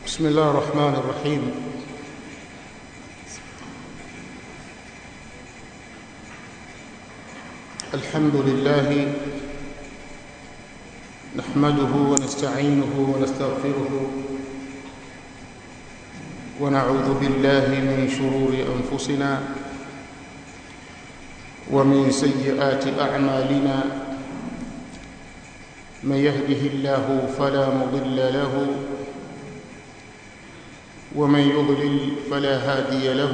بسم الله الرحمن الرحيم. الحمد لله نحمده ونستعينه ونستغفره ونعوذ بالله من شرور أنفسنا ومن سيئات أعمالنا. من يهده الله فلا مضل له ومن يضلل فلا هادي له.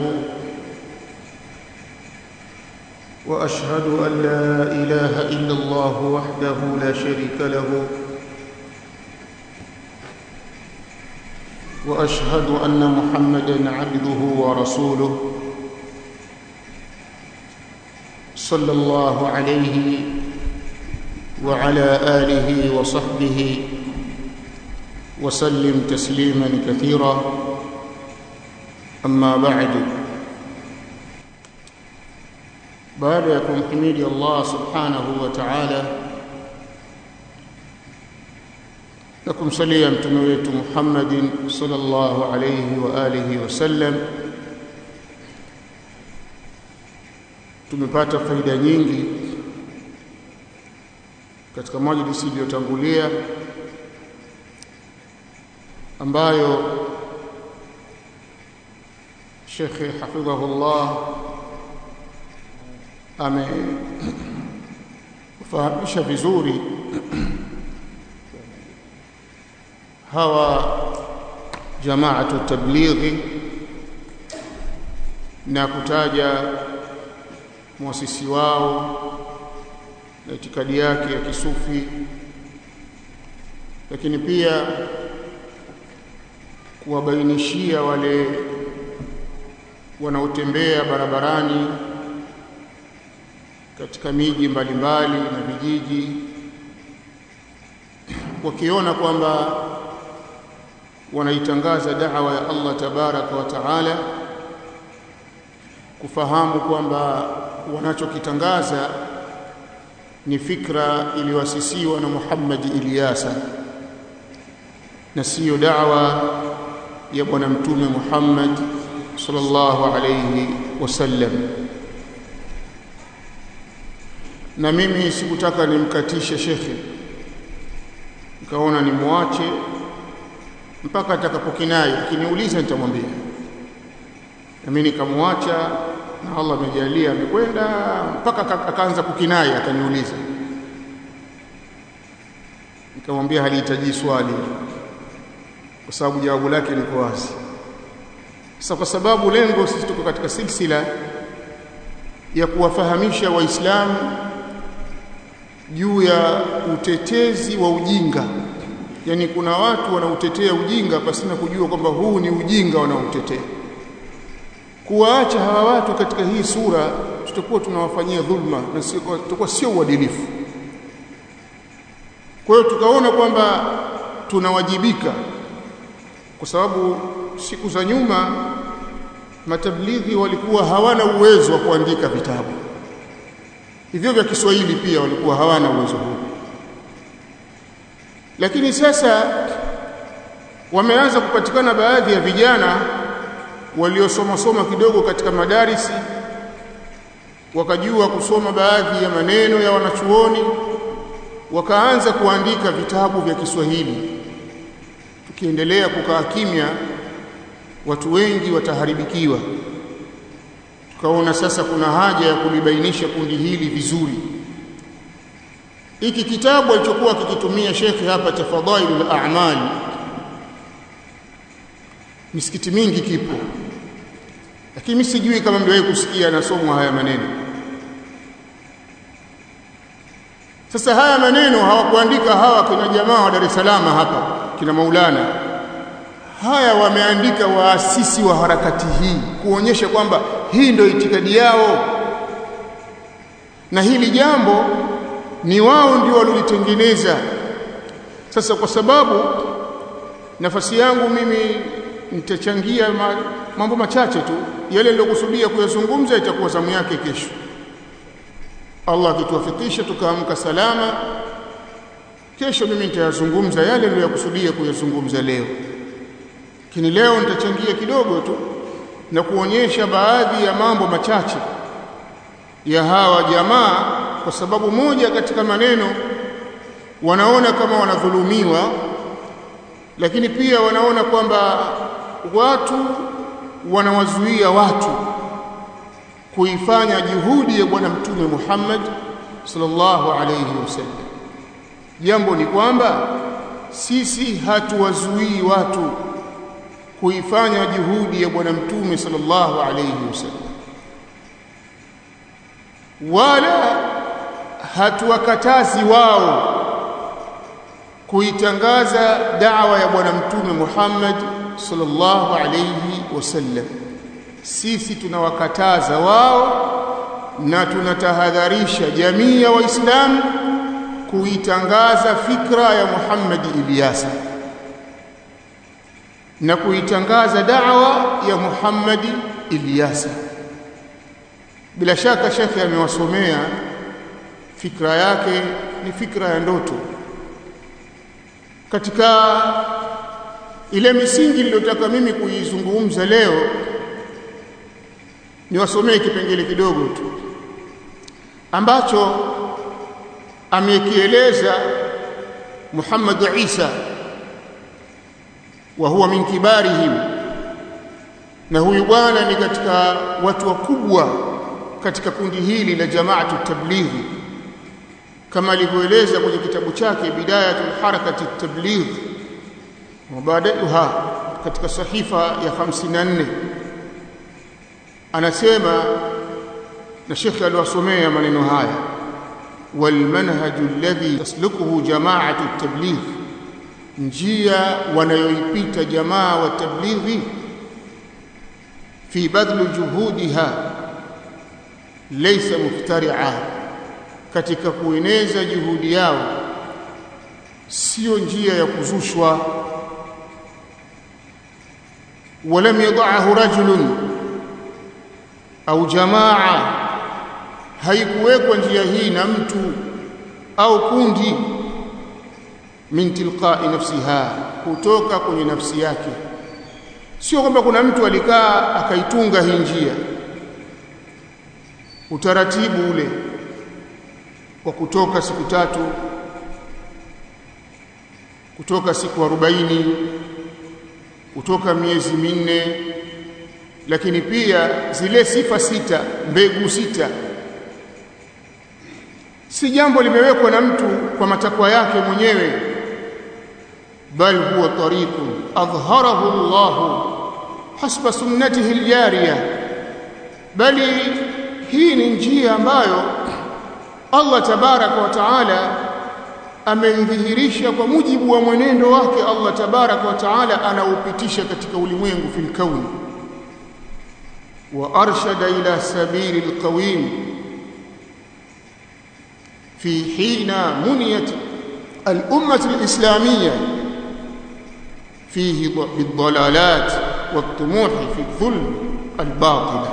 وأشهد أن لا إله إلا الله وحده لا شريك له وأشهد أن محمدًا عبده ورسوله صلى الله عليه وعلى آله وصحبه وسلم تسليمًا كثيرًا. أما بعد، baada ya kumhimidi Allah subhanahu wa ta'ala na kumsalia mtume wetu Muhammadin sallallahu alayhi wa alihi wasallam, tumepata faida nyingi katika majlisi iliyotangulia ambayo Sheikh hafidhahullah amefahamisha vizuri hawa jamaatu tablighi na kutaja muasisi wao na itikadi yake ya kisufi, lakini pia kuwabainishia wale wanaotembea barabarani katika miji mbalimbali na vijiji wakiona kwamba wanaitangaza da'wa ya Allah tabaraka wa taala, kufahamu kwamba wanachokitangaza ni fikra iliyoasisiwa na Muhammad Ilyasa na siyo da'wa ya bwana mtume Muhammad sallallahu alayhi wasallam. Na mimi sikutaka nimkatishe shekhe, nikaona nimwache mpaka atakapokinai. Akiniuliza nitamwambia, na mimi nikamwacha, na Allah amejalia amekwenda mpaka akaanza kukinai. Akaniuliza, nikamwambia halihitaji swali kwa sababu jawabu lake liko wazi. Sasa kwa sababu lengo sisi tuko katika silsila ya kuwafahamisha Waislamu juu ya utetezi wa ujinga, yani kuna watu wanautetea ujinga pasina kujua kwamba huu ni ujinga wanaotetea. Kuwaacha hawa watu katika hii sura, tutakuwa tunawafanyia dhulma na tutakuwa sio uadilifu. Kwa hiyo tukaona kwamba tunawajibika, kwa sababu siku za nyuma matablighi walikuwa hawana uwezo wa kuandika vitabu hivyo vya Kiswahili, pia walikuwa hawana uwezo huo. Lakini sasa wameanza kupatikana baadhi ya vijana waliosoma kidogo katika madarisi, wakajua kusoma baadhi ya maneno ya wanachuoni, wakaanza kuandika vitabu vya Kiswahili. Tukiendelea kukaa kimya, watu wengi wataharibikiwa. Tukaona sasa kuna haja ya kulibainisha kundi hili vizuri. Hiki kitabu alichokuwa kikitumia shekhi hapa cha Fadailul A'mal, misikiti mingi kipo, lakini mimi sijui kama mliwahi kusikia nasomwa haya maneno. Sasa haya maneno hawakuandika hawa kina jamaa wa Dar es Salaam hapa, kina Maulana. Haya wameandika waasisi wa harakati hii, kuonyesha kwamba hii ndio itikadi yao, na hili jambo ni wao ndio walilitengeneza. Sasa kwa sababu nafasi yangu mimi nitachangia mambo machache tu, yale nilokusudia kuyazungumza itakuwa zamu yake kesho. Allah akituwafikisha tukaamka salama, kesho mimi nitayazungumza yale niliyokusudia kuyazungumza leo. lakini leo nitachangia kidogo tu na kuonyesha baadhi ya mambo machache ya hawa jamaa, kwa sababu moja katika maneno wanaona kama wanadhulumiwa, lakini pia wanaona kwamba watu wanawazuia watu kuifanya juhudi ya bwana mtume Muhammad sallallahu alayhi wasallam. Jambo ni kwamba sisi hatuwazuii watu kuifanya juhudi ya bwana mtume sallallahu alayhi wasallam, wala hatuwakatazi wao kuitangaza da'wa ya bwana mtume Muhammad sallallahu alayhi wasallam. Sisi tunawakataza wao na tunatahadharisha jamii ya Waislamu kuitangaza fikra ya Muhammad Ilyasa na kuitangaza da'wa ya Muhammad Ilyasa. Bila shaka shekhi amewasomea fikra yake, ni fikra ya ndoto. Katika ile misingi niliyotaka mimi kuizungumza leo, niwasomee kipengele kidogo tu ambacho amekieleza Muhammad Isa, wa huwa min kibarihim, na huyu bwana ni katika watu wakubwa katika kundi hili la Jamaatu Tablighi, kama alivyoeleza kwenye kitabu chake Bidayatul Harakati Tabligh wa Bada'uha katika sahifa ya 54. Anasema, na shekhi aliwasomea maneno haya: wal manhaju alladhi taslukuhu Jamaatu Tabligh, njia wanayoipita jamaa wa tablighi, fi badli juhudiha laysa muftari'a, katika kueneza juhudi yao sio njia ya kuzushwa. Walam yad'ahu rajulun au jamaa, haikuwekwa njia hii na mtu au kundi, min tilqa'i nafsiha, kutoka kwenye nafsi yake. Sio kwamba kuna mtu alikaa akaitunga hii njia, utaratibu ule kwa kutoka siku 3, kutoka siku 40, kutoka miezi 4, lakini pia zile sifa 6, mbegu 6. Si jambo limewekwa na mtu kwa matakwa yake mwenyewe, bal huwa tariqun adhharahu Allah hasba sunnatihi aljariya, bali hii ni njia ambayo Allah tabaraka wa taala ameidhihirisha kwa mujibu wa mwenendo wake. Allah tabaraka wa taala anaupitisha katika ulimwengu fil kauni, wa arshada ila sabili alqawim fi hina muniyat al-ummah al-islamiyya fihi bid-dalalat wat-tumuh fi dhulm al-batila.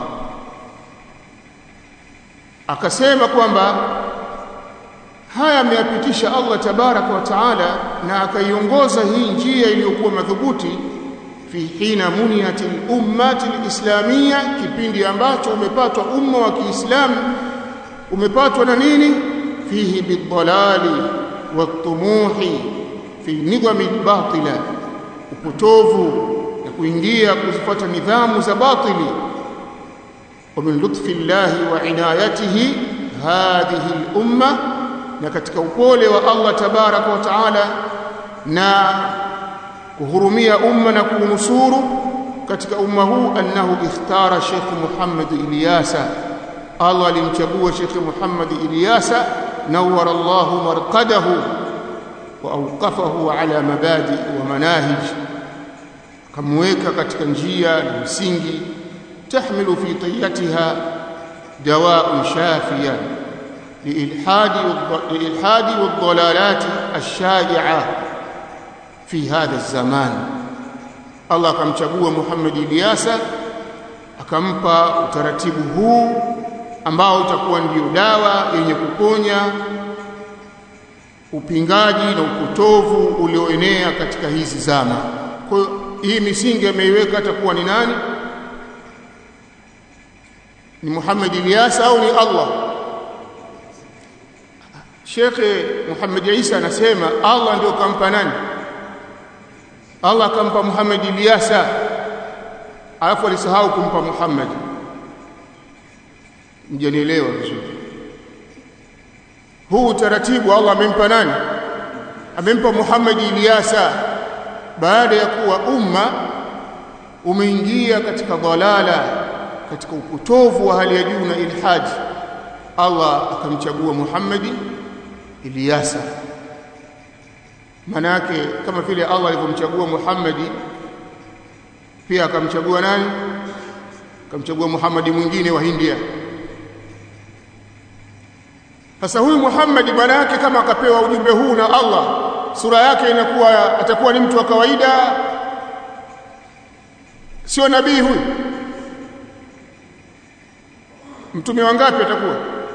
Akasema kwamba haya ameyapitisha Allah tabaraka wa taala, na akaiongoza hii njia iliyokuwa madhubuti fi hina muniyat al-ummah al-islamiyya, kipindi ambacho umepatwa umma wa Kiislamu umepatwa na nini? Fihi bid-dalali wat-tumuhi fi nidhami al-batila, upotovu na kuingia kuzifuata nidhamu za batili. Wa min lutfi llahi wa inayatihi hadhihi al-umma, na katika upole wa Allah tabaraka wa taala na kuhurumia umma na kuunusuru katika umma huu, annahu ikhtara Sheikh Muhammad Ilyasa, Allah alimchagua Sheikh Muhammad Ilyasa, nawwara Allahu marqadahu wa awqafahu ala mabadi wa manahij, akamweka katika njia na msingi, tahmilu fi tiyatiha dawa'un shafiyan liilhadi wadhalalati ash-shai'a fi hadha az-zaman. Allah akamchagua Muhammad Ilyasa, akampa utaratibu huu ambao utakuwa ndio dawa yenye kuponya upingaji na upotovu ulioenea katika hizi zama. Kwa hii misingi ameiweka atakuwa ni nani? Ni Muhammad Ilyas au ni Allah? Sheikh Muhammad Isa anasema Allah ndio kampa nani? Allah kampa Muhammad Ilyas, alafu alisahau kumpa Muhammad. Mjanielewa vizuri. Huu taratibu Allah amempa nani? Amempa Muhammad Ilyas baada ya kuwa umma umeingia katika dhalala, katika upotovu wa hali ya juu na ilhaji. Allah akamchagua Muhammad Ilyas. Manake kama vile Allah alivyomchagua Muhammad, pia akamchagua nani? Akamchagua Muhammad mwingine wa India. Sasa huyu Muhammad bwana yake kama akapewa ujumbe huu na Allah, sura yake inakuwa atakuwa ni mtu wa kawaida, sio nabii huyu. Mtume wangapi atakuwa?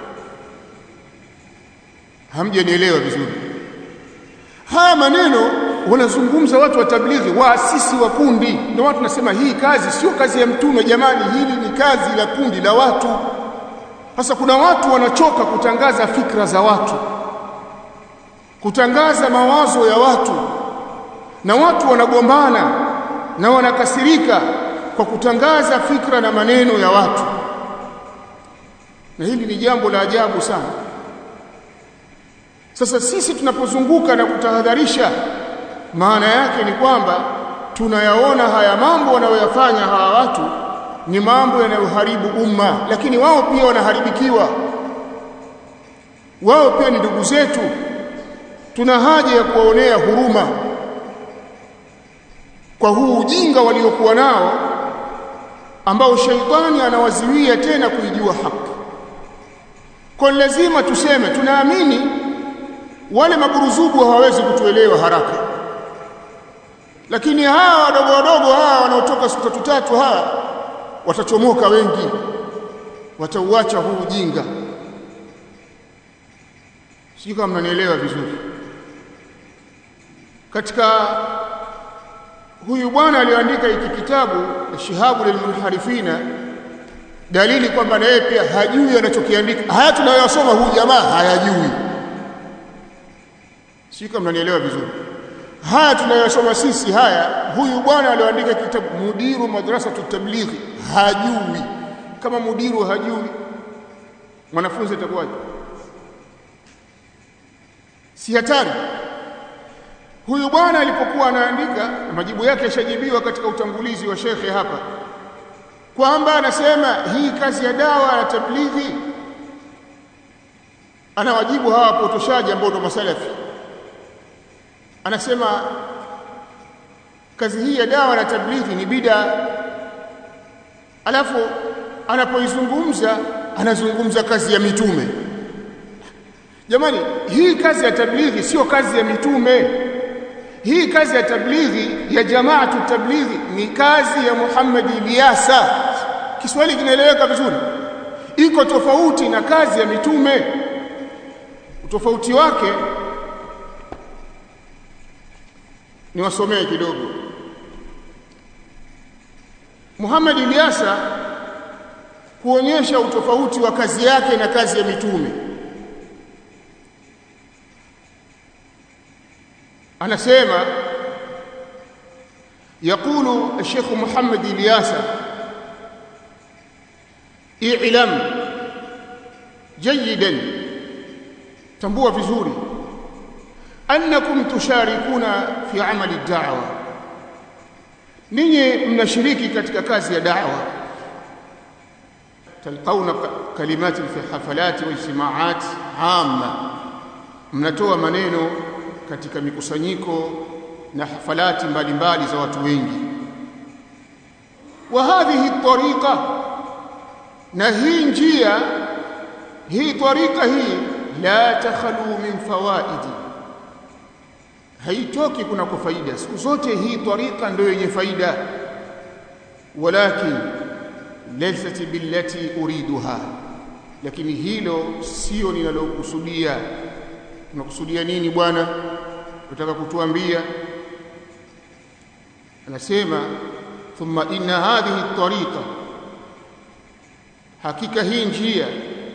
Hamjanielewa vizuri. Haya maneno wanazungumza watu wa tablighi, waasisi wa kundi. Ndio watu nasema hii kazi sio kazi ya mtume jamani, hili ni kazi la kundi la watu. Sasa kuna watu wanachoka kutangaza fikra za watu, kutangaza mawazo ya watu, na watu wanagombana na wanakasirika kwa kutangaza fikra na maneno ya watu. Na hili ni jambo la ajabu sana. Sasa sisi tunapozunguka na kutahadharisha, maana yake ni kwamba tunayaona haya mambo wanayoyafanya hawa watu ni mambo yanayoharibu umma, lakini wao pia wanaharibikiwa. Wao pia ni ndugu zetu. Tuna haja ya kuwaonea huruma kwa huu ujinga waliokuwa nao, ambao shaitani anawaziwia tena kuijua haki. Kwa lazima tuseme tunaamini wale maburuzugu hawawezi kutuelewa haraka, lakini hawa wadogo wadogo hawa wanaotoka siku tatu hawa watachomoka wengi, watauacha huu ujinga. Sijui kama mnanielewa vizuri. Katika huyu bwana aliyoandika hiki kitabu Shihabu lilmunharifina, dalili kwamba na yeye pia hajui anachokiandika. Haya tunayosoma huyu jamaa hayajui. Sijui kama mnanielewa vizuri. Haya tunayosoma sisi haya, huyu bwana aliyoandika kitabu mudiru madrasatu tablighi hajui. Kama mudiru hajui, mwanafunzi atakuwaje? Si hatari? Huyu bwana alipokuwa anaandika, majibu yake yashajibiwa katika utangulizi wa shekhe hapa, kwamba anasema hii kazi ya dawa ya tablighi anawajibu hawa potoshaji ambao ndo masalafi. Anasema kazi hii ya dawa na tablighi ni bid'a. Alafu anapoizungumza anazungumza kazi ya mitume. Jamani, hii kazi ya tablighi sio kazi ya mitume. Hii kazi ya tablighi ya jamaatu tablighi ni kazi ya Muhammad Ilyas. Kiswahili kinaeleweka vizuri. Iko tofauti na kazi ya mitume. Utofauti wake niwasomee kidogo. Muhammad Ilyas, kuonyesha utofauti wa kazi yake na kazi ya mitume, anasema يقول الشيخ محمد إلياس اعلم جيدا تنبوه vizuri أنكم تشاركون في عمل الدعوة ninyi mnashiriki katika kazi ya da'wa talqauna kalimati fi hafalati wa ijtimaat amma mnatoa maneno katika mikusanyiko na hafalati mbalimbali za watu wengi wa hadhihi tariqa na hii njia hii tariqa hii la takhalu min fawaidi haitoki kuna kwa faida siku zote hii tariqa ndio yenye faida walakin laysat billati uriduha lakini hilo sio ninalokusudia unakusudia nini bwana unataka kutuambia anasema thumma inna hadhihi at-tariqa, hakika hii njia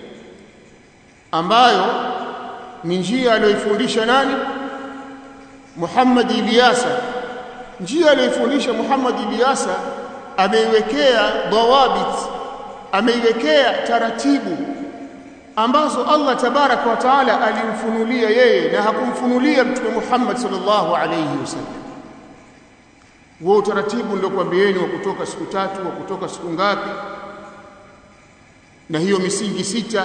ambayo ni njia aliyofundisha nani? Muhammad Ilyasa. Njia aliyofundisha Muhammad Ilyasa ameiwekea dawabit, ameiwekea taratibu ambazo Allah tabaraka wa taala alimfunulia yeye na hakumfunulia Mtume Muhammad sallallahu alayhi wasallam. Huo utaratibu ndio kwambieni wa kutoka siku 3, wa kutoka siku ngapi, na hiyo misingi 6.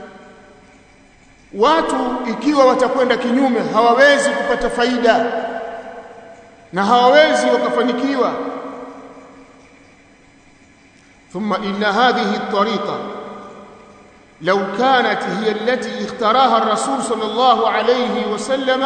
Watu ikiwa watakwenda kinyume hawawezi kupata faida na hawawezi wakafanikiwa. ثم إن هذه الطريقة لو كانت هي التي اختارها الرسول صلى الله عليه وسلم،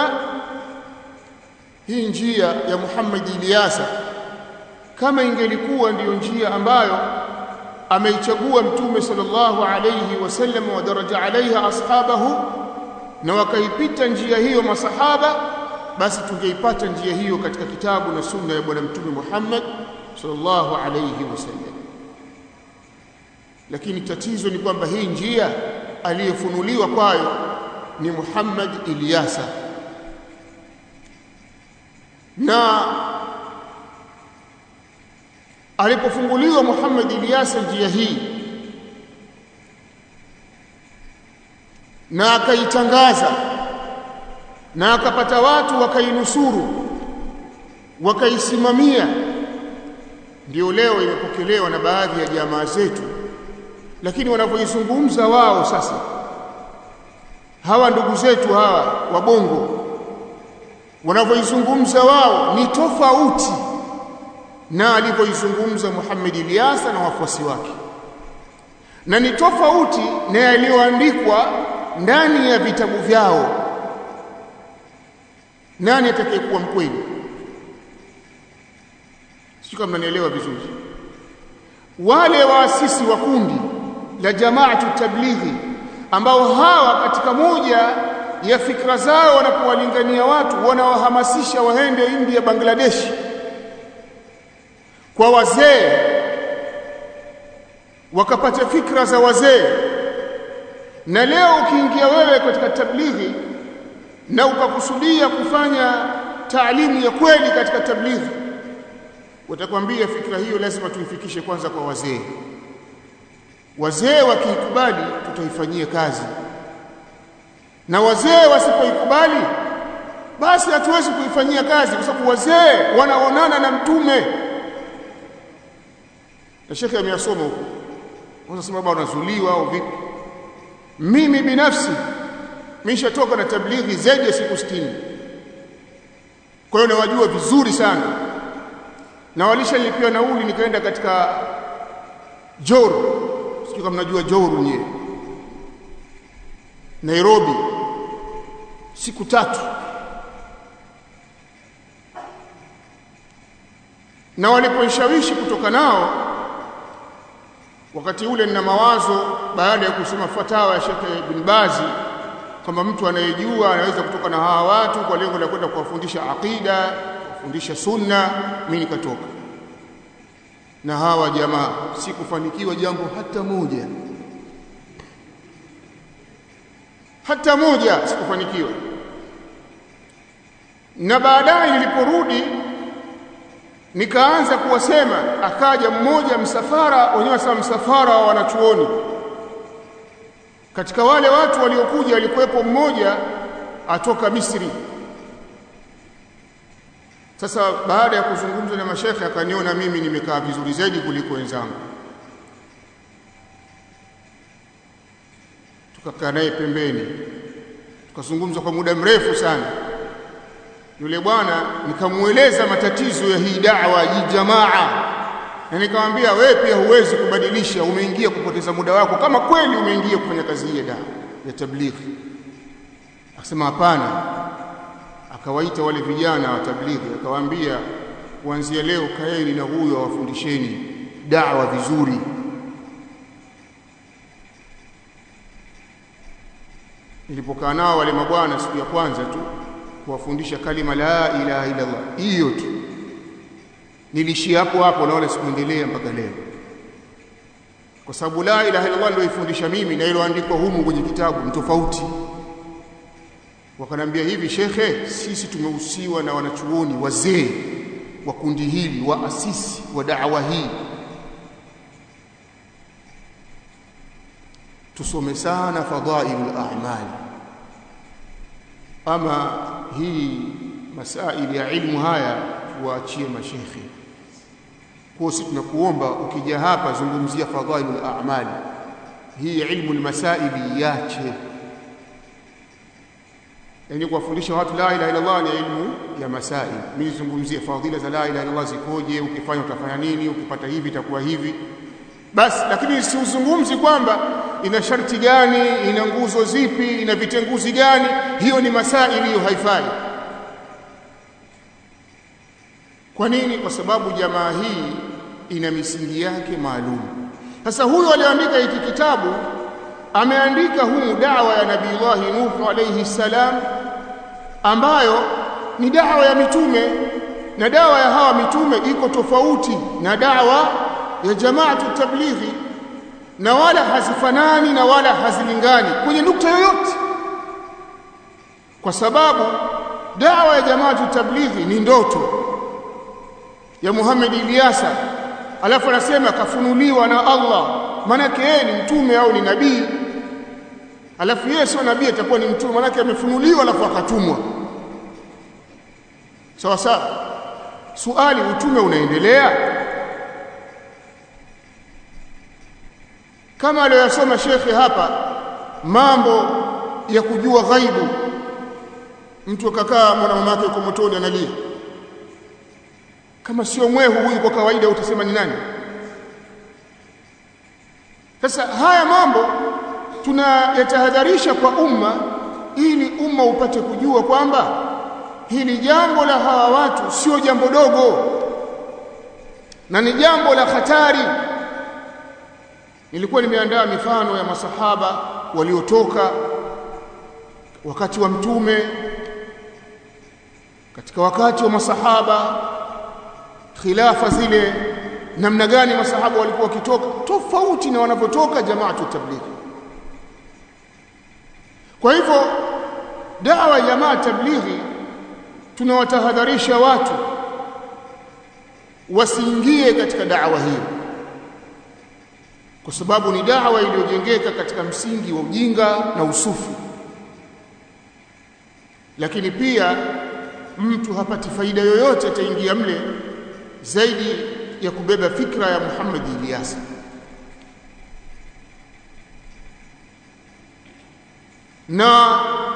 hii njia ya Muhammad Ilyasa kama ingelikuwa ndiyo njia ambayo ameichagua Mtume sallallahu alayhi wasallam wa daraja alaiha ashabahu, na wakaipita njia hiyo masahaba, basi tungeipata njia hiyo katika kitabu na sunna ya bwana Mtume Muhammad sallallahu alayhi wasallam. Lakini tatizo ni kwamba hii njia aliyefunuliwa kwayo ni Muhammad Ilyasa, na alipofunguliwa Muhammad Ilyasa njia hii na akaitangaza na akapata watu wakainusuru wakaisimamia, ndio leo imepokelewa na baadhi ya jamaa zetu. Lakini wanavyoizungumza wao sasa, hawa ndugu zetu hawa wa Bongo, wanavyoizungumza wao ni tofauti na alivyoizungumza Muhammad Ilyasa na wafuasi wake, na ni tofauti na yaliyoandikwa ndani ya vitabu vyao. Nani atakayekuwa mkweli? Sio kama mnanielewa vizuri. Wale waasisi wa kundi la Jamaatu Tablighi ambao hawa katika moja ya fikra zao wanapowalingania watu wanawahamasisha waende India, Bangladesh kwa wazee, wakapata fikra za wazee. Na leo ukiingia wewe katika tablighi na ukakusudia kufanya taalimu ya kweli katika tablighi, watakwambia fikra hiyo lazima tuifikishe kwanza kwa wazee. Wazee wakiikubali tutaifanyia kazi, na wazee wasipoikubali basi hatuwezi kuifanyia kazi, kwa sababu wazee wanaonana na Mtume. Na shekhi ameyasoma huko, unasema baba unazuliwa au vipi? Mimi binafsi nimeshatoka na tablighi zaidi ya siku 60, kwa hiyo nawajua vizuri sana, na walishalipia nauli nikaenda katika Joru. Sio kama mnajua Joru nyewe, Nairobi, siku 3. Na waliponishawishi kutoka nao, wakati ule nina mawazo baada ya kusoma fatawa ya Sheikh Ibn Bazi kwamba mtu anayejua anaweza kutoka na hawa watu kwa lengo la kwenda kuwafundisha aqida, kufundisha sunna. Mimi nikatoka na hawa jamaa, sikufanikiwa jambo hata moja sikufanikiwa. Na baadaye niliporudi nikaanza kuwasema, akaja mmoja msafara, wenyewe sasa msafara wa wanachuoni. Katika wale watu waliokuja alikuwepo mmoja atoka Misri. Sasa baada ya kuzungumza na mashekhe akaniona mimi nimekaa vizuri zaidi kuliko wenzangu, tukakaa naye pembeni tukazungumza kwa muda mrefu sana. Yule bwana nikamueleza matatizo ya hii da'wa hii jamaa, na nikamwambia wewe pia huwezi kubadilisha, umeingia kupoteza muda wako kama kweli umeingia kufanya kazi hii ya da'wa ya tablighi. Akasema hapana. Akawaita wale vijana wa tablighi akawaambia, kuanzia leo kaeni na huyo awafundisheni da'wa vizuri. Nilipokaa nao wale mabwana siku ya kwanza tu kuwafundisha kalima la ilaha illa Allah hiyo tu, nilishia hapo naona sikuendelea mpaka leo, kwa sababu la ilaha illallah ndio ifundisha mimi na ile andiko humu kwenye kitabu tofauti. Wakanambia hivi, shekhe, sisi tumehusiwa na wanachuoni wazee wa kundi hili, waasisi wa da'wa hii, tusome sana fadhailul a'mal. Ama hii masaili ya ilmu haya waachie mashekhe. Kwa sisi tunakuomba ukija hapa zungumzia fadhailul a'mal, hii ilmu almasaili yache. Yani kuwafundisha watu la ilaha illallah ni ilmu ya masaili. Mimi nizungumzie fadhila za la ilaha illallah zikoje, ukifanya utafanya nini, ukipata hivi itakuwa hivi basi. Lakini siuzungumzi kwamba ina sharti gani, ina nguzo zipi, ina vitenguzi gani. Hiyo ni masaili, hiyo haifai. Kwa nini? Kwa sababu jamaa hii ina misingi yake maalum. Sasa huyo aliandika hiki kitabu ameandika humu da'wa ya Nabii Nuh alayhi salam, ambayo ni da'wa ya mitume, na da'wa ya hawa mitume iko tofauti na da'wa ya jamaatu tablighi, na wala hazifanani na wala hazilingani kwenye nukta yoyote, kwa sababu da'wa ya jamaatu tablighi ni ndoto ya Muhammad Ilyasa, alafu anasema kafunuliwa na Allah, maana yake yeye ni mtume au ni nabii. Alafu yeye sio nabii, atakuwa ni mtume, maana yake amefunuliwa alafu akatumwa. Sawa sawa. Swali, utume unaendelea kama aliyosoma shekhe hapa, mambo ya kujua ghaibu. Mtu akakaa mwana mama yake yuko motoni analia, kama sio mwehu huyu kwa kawaida utasema ni nani? Sasa haya mambo tunayatahadharisha kwa umma, ili umma upate kujua kwamba hili jambo la hawa watu sio jambo dogo na ni jambo la hatari. Nilikuwa nimeandaa mifano ya masahaba waliotoka wakati wa mtume, katika wakati wa masahaba, khilafa zile, namna gani masahaba walikuwa wakitoka tofauti na wanapotoka jamaatu tablighi. Kwa hivyo da'wa ya jamaa tablighi tunawatahadharisha watu wasiingie katika da'wa hiyo, kwa sababu ni da'wa iliyojengeka katika msingi wa ujinga na usufi. Lakini pia mtu hapati faida yoyote ataingia mle zaidi ya kubeba fikra ya Muhammad Ilyasa. Na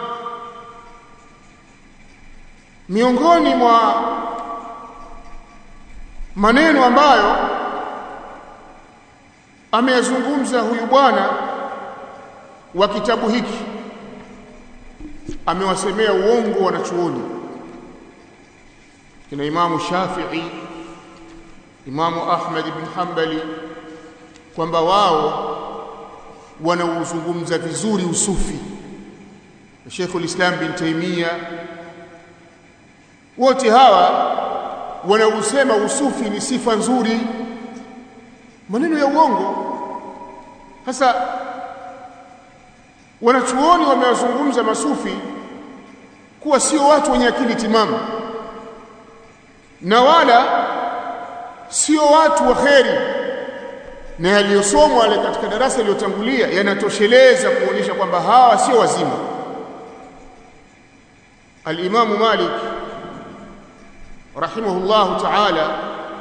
miongoni mwa maneno ambayo ameyazungumza huyu bwana wa kitabu hiki, amewasemea uongo wanachuoni kina Imamu Shafi'i, Imamu Ahmad ibn Hanbali, kwamba wao wanauzungumza vizuri usufi. Sheikhul Islam bin Taymiyyah, wote hawa wanausema usufi ni sifa nzuri. Maneno ya uongo. Sasa wanachuoni wamewazungumza masufi kuwa sio watu wenye akili timamu, na wala sio watu wa kheri, na yaliyosomwa wale katika darasa iliyotangulia yanatosheleza kuonyesha kwamba hawa sio wazima. Al-Imam Malik rahimahullah ta'ala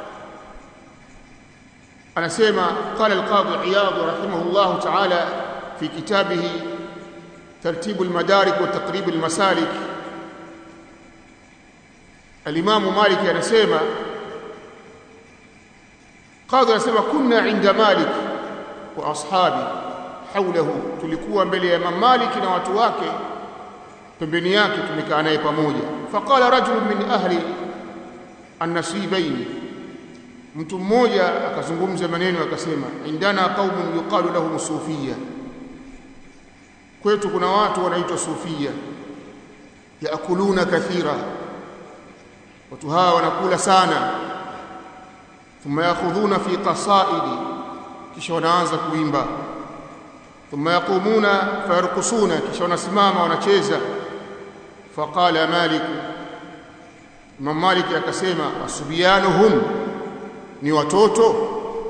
anasema, qala al-Qadi Iyad rahimahullah ta'ala fi kitabihi Tartib al-Madarik wa Taqrib al-Masalik. Al-Imam Malik anasema, qadi anasema, kunna inda Malik wa ashabi hawlahu, tulikuwa mbele ya Imam Malik na watu wake pembeni yake, tumekaa naye pamoja. Faqala rajulun min ahli an-nasibayn, mtu mmoja akazungumza maneno akasema, indana qaumun yuqalu lahum sufiyya, kwetu kuna watu wanaitwa sufia, yaakuluna kathira, watu hawa wanakula sana, thumma yakhudhuna fi qasaidi, kisha wanaanza kuimba. Thumma yaqumuna fayarqusuna, kisha wanasimama wanacheza. Faqala Malik, Imam Malik akasema, asbiyanuhum, ni watoto.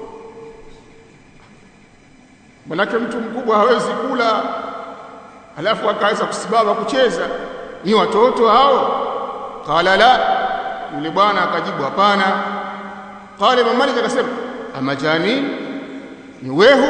Manake mtu mkubwa hawezi kula alafu akaanza kusimama kucheza, ni watoto hao? Qala la, yule bwana akajibu hapana. Qala Imam Malik akasema, amajani, ni wehu?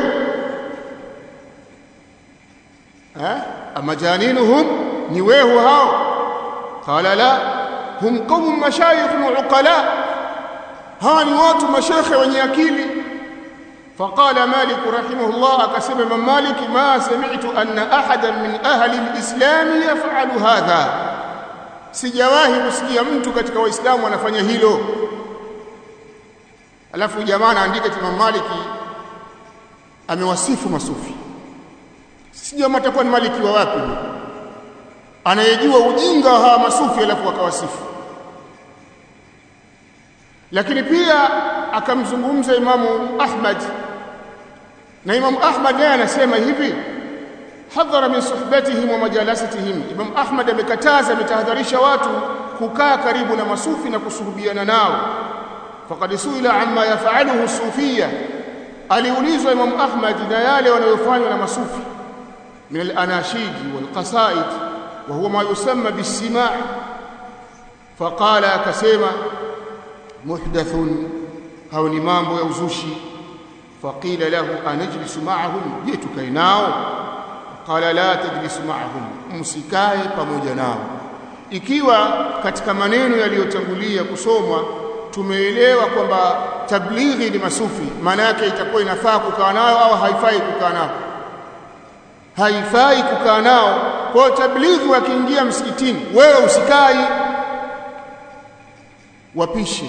Amajaninuhum, ni wehu hao? Qala la, hum qawm mashayikh wa uqala, hawa ni watu mashekhe wenye akili. فقال مالك رحمه الله أكسب من مالك ما سمعت أن أحدا من أهل الإسلام يفعل هذا، sijawahi kusikia mtu katika waislamu wanafanya hilo. Alafu jamaa anaandika Imam Maliki amewasifu masufi. Sijui mtakuwa ni Maliki wa wapi anayejua ujinga wa hawa masufi alafu akawasifu. Lakini pia akamzungumza Imamu Ahmad, na Imamu Ahmad naye anasema hivi, hadhara min suhbatihim wa majalasatihim. Imam Ahmad amekataza, ametahadharisha watu kukaa karibu na masufi na kusuhubiana nao. Faqad suila amma yaf'aluhu sufiyya, aliulizwa Imam Ahmad na yale wanayofanywa na masufi min al-anashid wal qasaid wa huwa ma yusamma bis-sima'. Faqala, akasema, muhdathun, hao ni mambo ya uzushi. Faqila lahu anajlisu ma'ahum, je tukae nao? Qala la tajlisu ma'ahum, msikae pamoja nao. Ikiwa katika maneno yaliyotangulia kusomwa tumeelewa kwamba tablighi ni masufi, maana yake itakuwa inafaa kukaa nao au haifai kukaa nao? Haifai kukaa nao. Kwa tablighi wakiingia msikitini, wewe usikai, wapishe,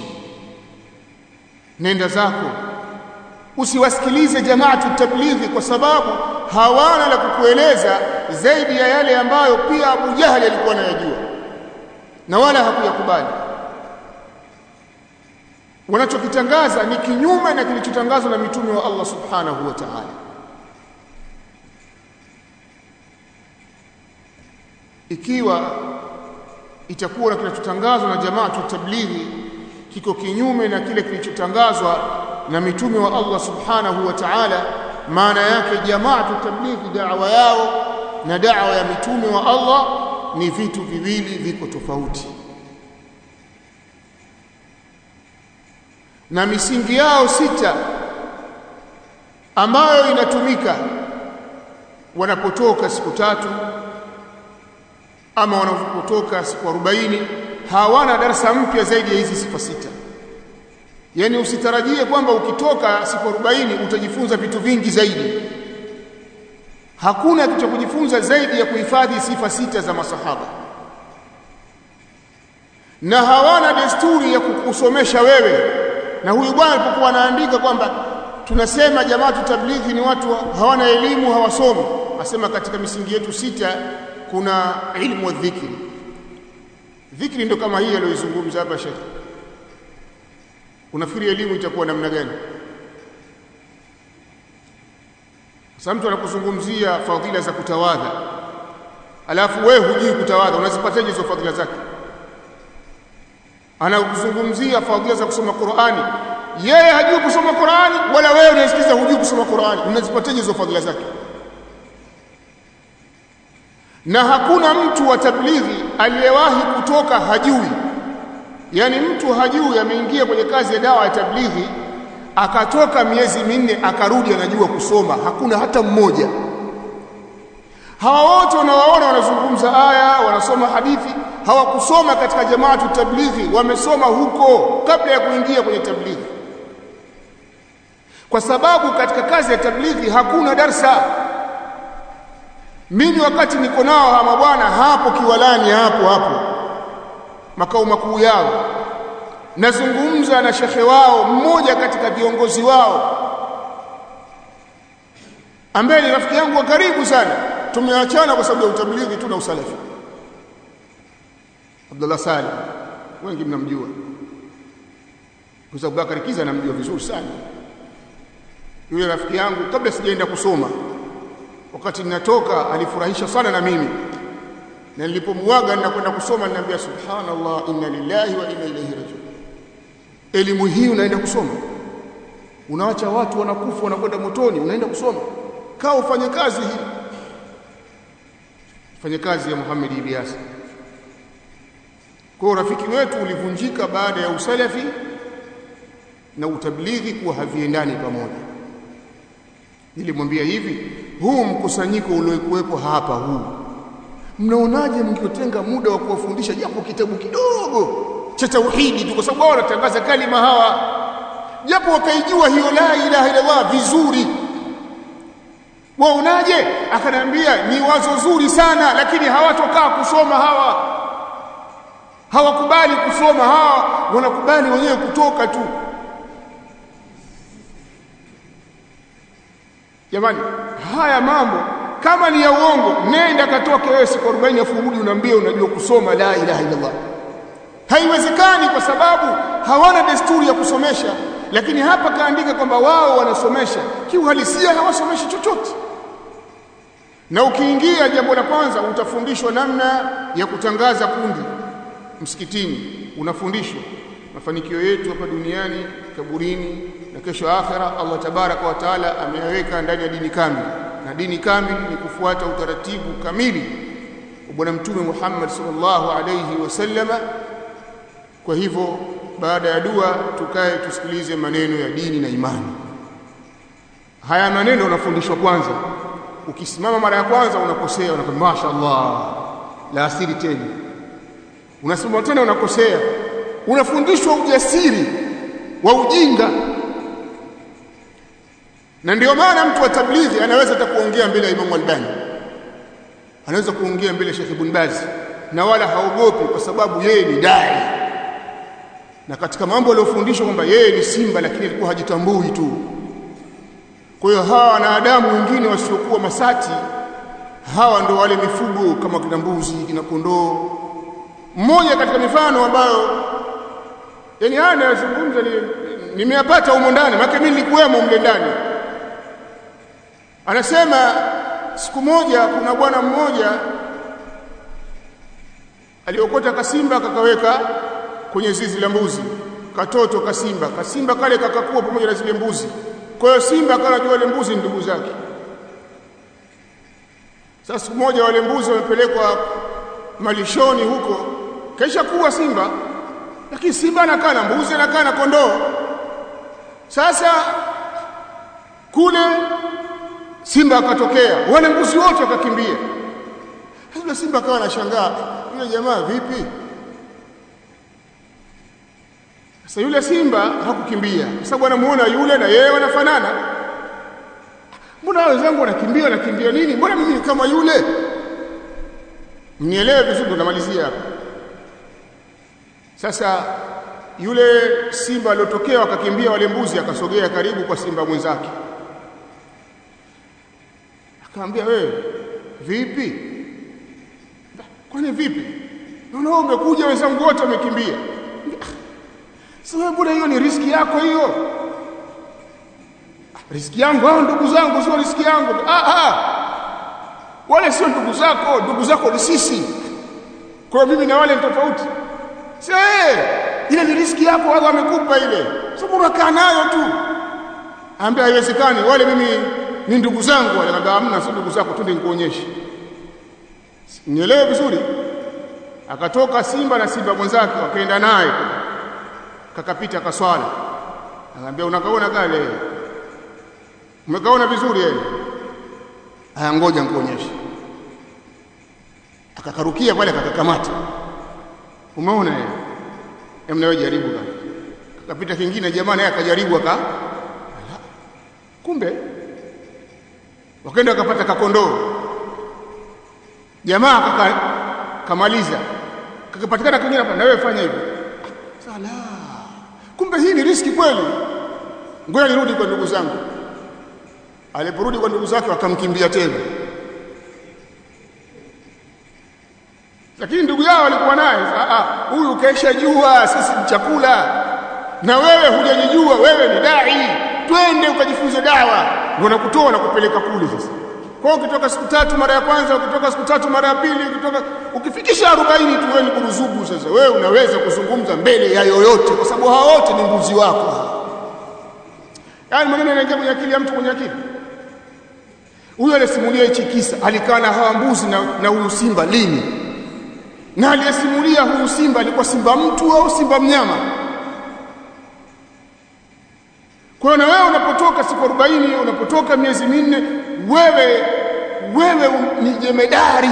nenda zako, usiwasikilize jamaatu tablighi, kwa sababu hawana la kukueleza zaidi ya yale ambayo pia Abu Jahali alikuwa anayajua na wala hakuyakubali. Wanachokitangaza ni kinyume na kilichotangazwa na mitume wa Allah subhanahu wa ta'ala. Ikiwa itakuwa na kinachotangazwa na jamaatu tablighi kiko kinyume na kile kilichotangazwa na mitume wa Allah subhanahu wa ta'ala, maana yake jamaatu tablighi da'wa yao na da'wa ya mitume wa Allah ni vitu viwili viko tofauti, na misingi yao sita ambayo inatumika wanapotoka siku 3 ama wanapotoka siku 40, hawana darasa mpya zaidi ya hizi sifa 6. Yani usitarajie kwamba ukitoka siku 40 utajifunza vitu vingi zaidi. Hakuna kitu cha kujifunza zaidi ya kuhifadhi sifa 6 za masahaba, na hawana desturi ya kukusomesha wewe. Na huyu bwana alipokuwa anaandika kwamba tunasema jamaatu tablighi ni watu hawana elimu, hawasomi, asema katika misingi yetu 6 kuna ilmu wa dhikri. Dhikri ndio kama hii aliyozungumza hapa Sheikh. Unafikiri elimu itakuwa namna gani? Sasa mtu anakuzungumzia fadhila za kutawadha, alafu wewe hujui kutawadha, unazipataje hizo fadhila zake? Anakuzungumzia fadhila za kusoma Qur'ani, yeye hajui kusoma Qur'ani, wala wewe unasikiza hujui kusoma Qur'ani, unazipataje hizo fadhila zake? Na hakuna mtu wa tablighi aliyewahi kutoka hajui. Yani mtu hajui ameingia kwenye kazi ya dawa ya tablighi akatoka miezi 4 akarudi anajua kusoma, hakuna hata mmoja. Hawa wote unawaona wanazungumza aya, wanasoma hadithi, hawakusoma katika jamaatu tablighi, wamesoma huko kabla ya kuingia kwenye tablighi. Kwa sababu katika kazi ya tablighi hakuna darsa. Mimi wakati niko nao hawa mabwana hapo Kiwalani, hapo makao makuu yao, nazungumza na shekhe wao, mmoja katika viongozi wao ambaye ni rafiki yangu wa karibu sana. Tumeachana kwa sababu ya utablighi tu na usalafi, Abdullah Salim, wengi mnamjua. Kwa sababu Bakari Kiza namjua vizuri sana. Yule rafiki yangu kabla sijaenda kusoma, wakati ninatoka alifurahisha sana na mimi. Na nilipomuaga ninakwenda kusoma ninamwambia subhanallah, inna lillahi wa inna ilaihi raji'un. Elimu hii unaenda kusoma? Unaacha watu wanakufa wanakwenda motoni, unaenda kusoma? Kaa ufanye kazi hii. Fanye kazi ya Muhammad Ilyas. Kwa rafiki wetu ulivunjika baada ya usalafi na utablighi kuwa haviendani pamoja. Nilimwambia hivi, huu mkusanyiko uliokuwepo hapa huu, mnaonaje mkiotenga muda wa kuwafundisha japo kitabu kidogo cha tauhidi tu, kwa sababu wao wanatangaza kalima hawa, japo wakaijua hiyo la ilaha illa Allah vizuri. Waonaje? Akaniambia ni wazo zuri sana, lakini hawatokaa kusoma hawa. Hawakubali kusoma hawa, wanakubali wenyewe kutoka tu. Jamani, haya mambo kama ni ya uongo, nenda katoke wewe siku 40 urudi unaambia unajua kusoma la ilaha illa Allah. Haiwezekani, kwa sababu hawana desturi ya kusomesha. Lakini hapa kaandika kwamba wao wanasomesha, kiuhalisia hawasomeshi chochote. Na ukiingia, jambo la kwanza utafundishwa namna ya kutangaza kundi msikitini. Unafundishwa mafanikio yetu hapa duniani, kaburini na kesho akhera. Allah tabaraka wa taala ameyaweka ndani ya dini kamili, na dini kamili ni kufuata utaratibu kamili wa Bwana Mtume Muhammad sallallahu alayhi wasallama. Kwa hivyo baada ya dua tukae tusikilize maneno ya dini na imani. Haya maneno unafundishwa kwanza. Ukisimama mara ya kwanza unakosea, unakwambia mashaallah la asiri tena. Unasimama tena unakosea. Unafundishwa ujasiri wa ujinga. Na ndio maana mtu wa tablighi anaweza kuongea mbele ya Imam Albani, anaweza kuongea mbele ya Sheikh Ibn Baz, na wala haogopi, kwa sababu yeye ni dai. Na katika mambo aliyofundishwa kwamba yeye ni simba, lakini alikuwa hajitambui tu. Kwa hiyo hawa wanadamu wengine wasiokuwa masati, hawa ndio wale mifugo kama kina mbuzi, kina kondoo. Mmoja katika mifano ambayo yani anazungumza nimeyapata humo ndani, maana mimi nilikuwemo mle ndani. Anasema siku moja kuna bwana mmoja aliokota kasimba akakaweka kwenye zizi la mbuzi. Katoto kasimba kale kakakua pamoja na zile mbuzi. Kwa hiyo simba akanajua wale mbuzi ni ndugu zake. Sasa siku moja wale mbuzi wamepelekwa malishoni huko, kisha kuwa simba, lakini simba anakaa na mbuzi, anakaa na kondoo. Sasa kule simba akatokea, wale mbuzi wote wakakimbia. Yule simba akawa anashangaa, yule jamaa vipi? Sasa yule simba hakukimbia, kwa sababu anamuona yule na yeye wanafanana. Mbona wenzangu wanakimbia nini? Mbona mimi kama yule? Mnielewe vizuri, tunamalizia hapa. Sasa yule simba aliyotokea akakimbia wale mbuzi, akasogea karibu kwa simba mwenzake. Akamwambia, wewe vipi? Kwani vipi? Naona wewe umekuja, wenzangu wote wamekimbia. Sasa mbona hiyo ni riski yako hiyo? Riski yangu hao ndugu zangu, sio riski yangu. Wale sio ndugu zako ni sisi. Kwa mimi na wale tofauti. Sio ile ni riski yako, wao wamekupa ile. Sasa unakaa nayo tu. Ambia haiwezekani, wale mimi ni ndugu zangu. Wale ngamba hamna, sio ndugu zako, twende nikuonyeshe. Nielewe vizuri. Akatoka simba na simba mwenzake wakaenda naye. Kakapita kaswala. Anambia, unakaona kale? Umekaona vizuri yeye? Ngoja nikuonyeshe. Akakarukia pale akakamata. Umeona yeye? Wewe jaribu kaka. Kakapita kingine, jamaa naye akajaribu kumbe wakaenda akapata kakondoo. Jamaa kamaliza. Kakapatikana kingine hapa, na wewe fanya hivyo. Sala. Kumbe hii ni riski kweli. Ngoja nirudi kwa ndugu zangu. Aliporudi kwa ndugu zake wakamkimbia tena. Lakini ndugu yao walikuwa naye, huyu kesha jua sisi chakula. na wewe hujajijua wewe ni dai, twende ukajifunze dawa, ndio nakutoa na kupeleka kule. Sasa kwa ukitoka siku 3 mara ya kwanza, ukitoka siku 3 mara ya pili, ukifikisha 40 tu wewe ni buruzugu. Sasa wewe unaweza kuzungumza mbele ya yoyote, kwa sababu hao wote ni mbuzi wako. Yaani maneno yanaingia kwenye akili ya mtu mwenye akili. Huyo alisimulia hichi kisa, alikaa na hawa mbuzi na huyu simba lini? Na aliyesimulia huyu simba alikuwa simba mtu au simba mnyama? Kwa hiyo na wewe unapotoka siku 40, unapotoka miezi 4, wewe ni jemedari.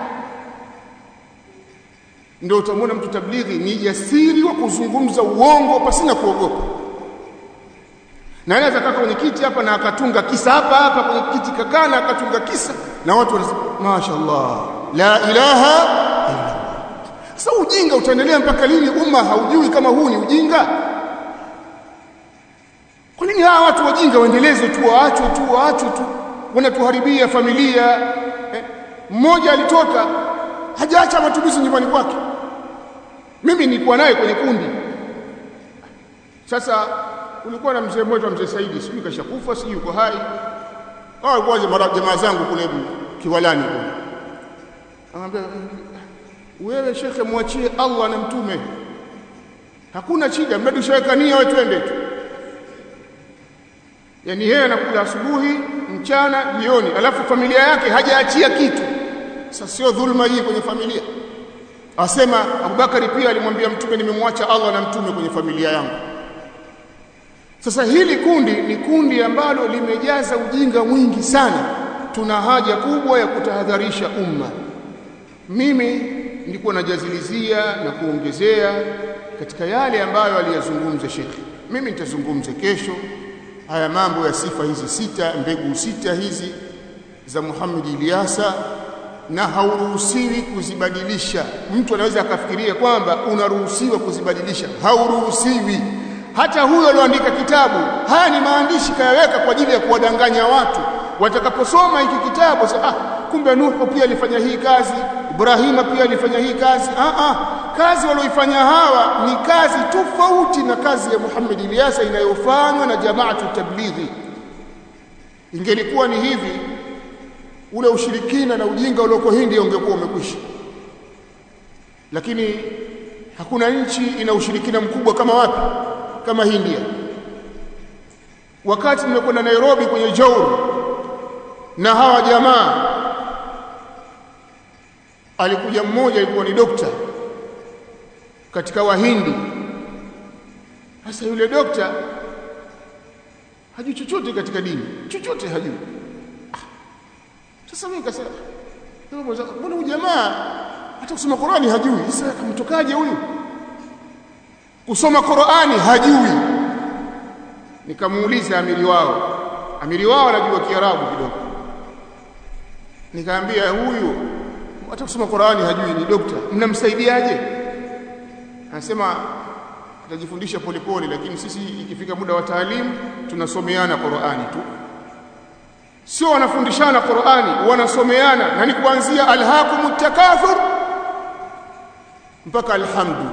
Ndio utamwona mtu tablighi ni jasiri wa kuzungumza uongo pasina kuogopa. Na anaweza kaka kwenye kiti hapa na akatunga kisa hapa kwenye kiti kakana akatunga kisa na watu wanasema mashaallah la ilaha illa Allah. Sasa ujinga utaendelea mpaka lini? Umma haujui kama huu ni ujinga? Kwa nini hawa watu wajinga waendelezwe tu, waachwe tu? Wanatuharibia familia. Mmoja alitoka hajaacha matumizi nyumbani kwake. Mimi nilikuwa naye kwenye kundi. Sasa kulikuwa na mzee mmoja, mzee Saidi, sijui kashakufa sijui yuko hai. Kwanza jamaa zangu kule Kiwalani kule. Anambia wewe shekhe, muachie Allah na mtume. Hakuna shida, mradi ushaweka nia wewe twende tu. Yaani yeye anakula asubuhi, mchana, jioni, alafu familia yake hajaachia kitu. Sasa sio dhulma hii kwenye familia? Asema Abubakari pia alimwambia mtume, nimemwacha Allah na mtume kwenye familia yangu. Sasa hili kundi ni kundi ambalo limejaza ujinga mwingi sana. Tuna haja kubwa ya kutahadharisha umma. Mimi nilikuwa najazilizia na kuongezea katika yale ambayo aliyazungumza Sheikh. Mimi nitazungumza kesho haya mambo ya sifa hizi 6, mbegu 6 hizi za Muhammad Ilyasa, na hauruhusiwi kuzibadilisha. Mtu anaweza akafikiria kwamba unaruhusiwa kuzibadilisha. Hauruhusiwi. Hata huyo aliyoandika kitabu, haya ni maandishi kayaweka kwa ajili ya kuwadanganya watu. Watakaposoma hiki kitabu kumbe Nuhu pia alifanya hii kazi, Ibrahima pia alifanya hii kazi. Kazi walioifanya hawa ni kazi tofauti na kazi ya Muhammad Ilyasa inayofanywa na Jamaatu Tablighi. Ingelikuwa ni hivi, ule ushirikina na ujinga ulioko Hindi ungekuwa umekwisha. Lakini hakuna nchi ina ushirikina mkubwa kama wapi? Kama India. Wakati nimekwenda Nairobi kwenye Jouru na hawa jamaa, alikuja mmoja, alikuwa ni dokta katika Wahindi. Sasa yule dokta hajui chochote katika dini, chochote hajui. Sasa mimi nikasema, mbona huyu jamaa hata kusoma Qur'ani hajui? Sasa kamtokaje huyu? Kusoma Qur'ani hajui. Nikamuuliza amiri wao anajua Kiarabu kidogo. Nikaambia huyu hata kusoma Qur'ani hajui, ni dokta, mnamsaidiaje? Anasema atajifundisha polepole, lakini sisi ikifika muda wa taalimu tunasomeana Qur'ani tu. Sio wanafundishana Qur'ani, wanasomeana, na ni kuanzia alhaakumut takathur mpaka alhamdu.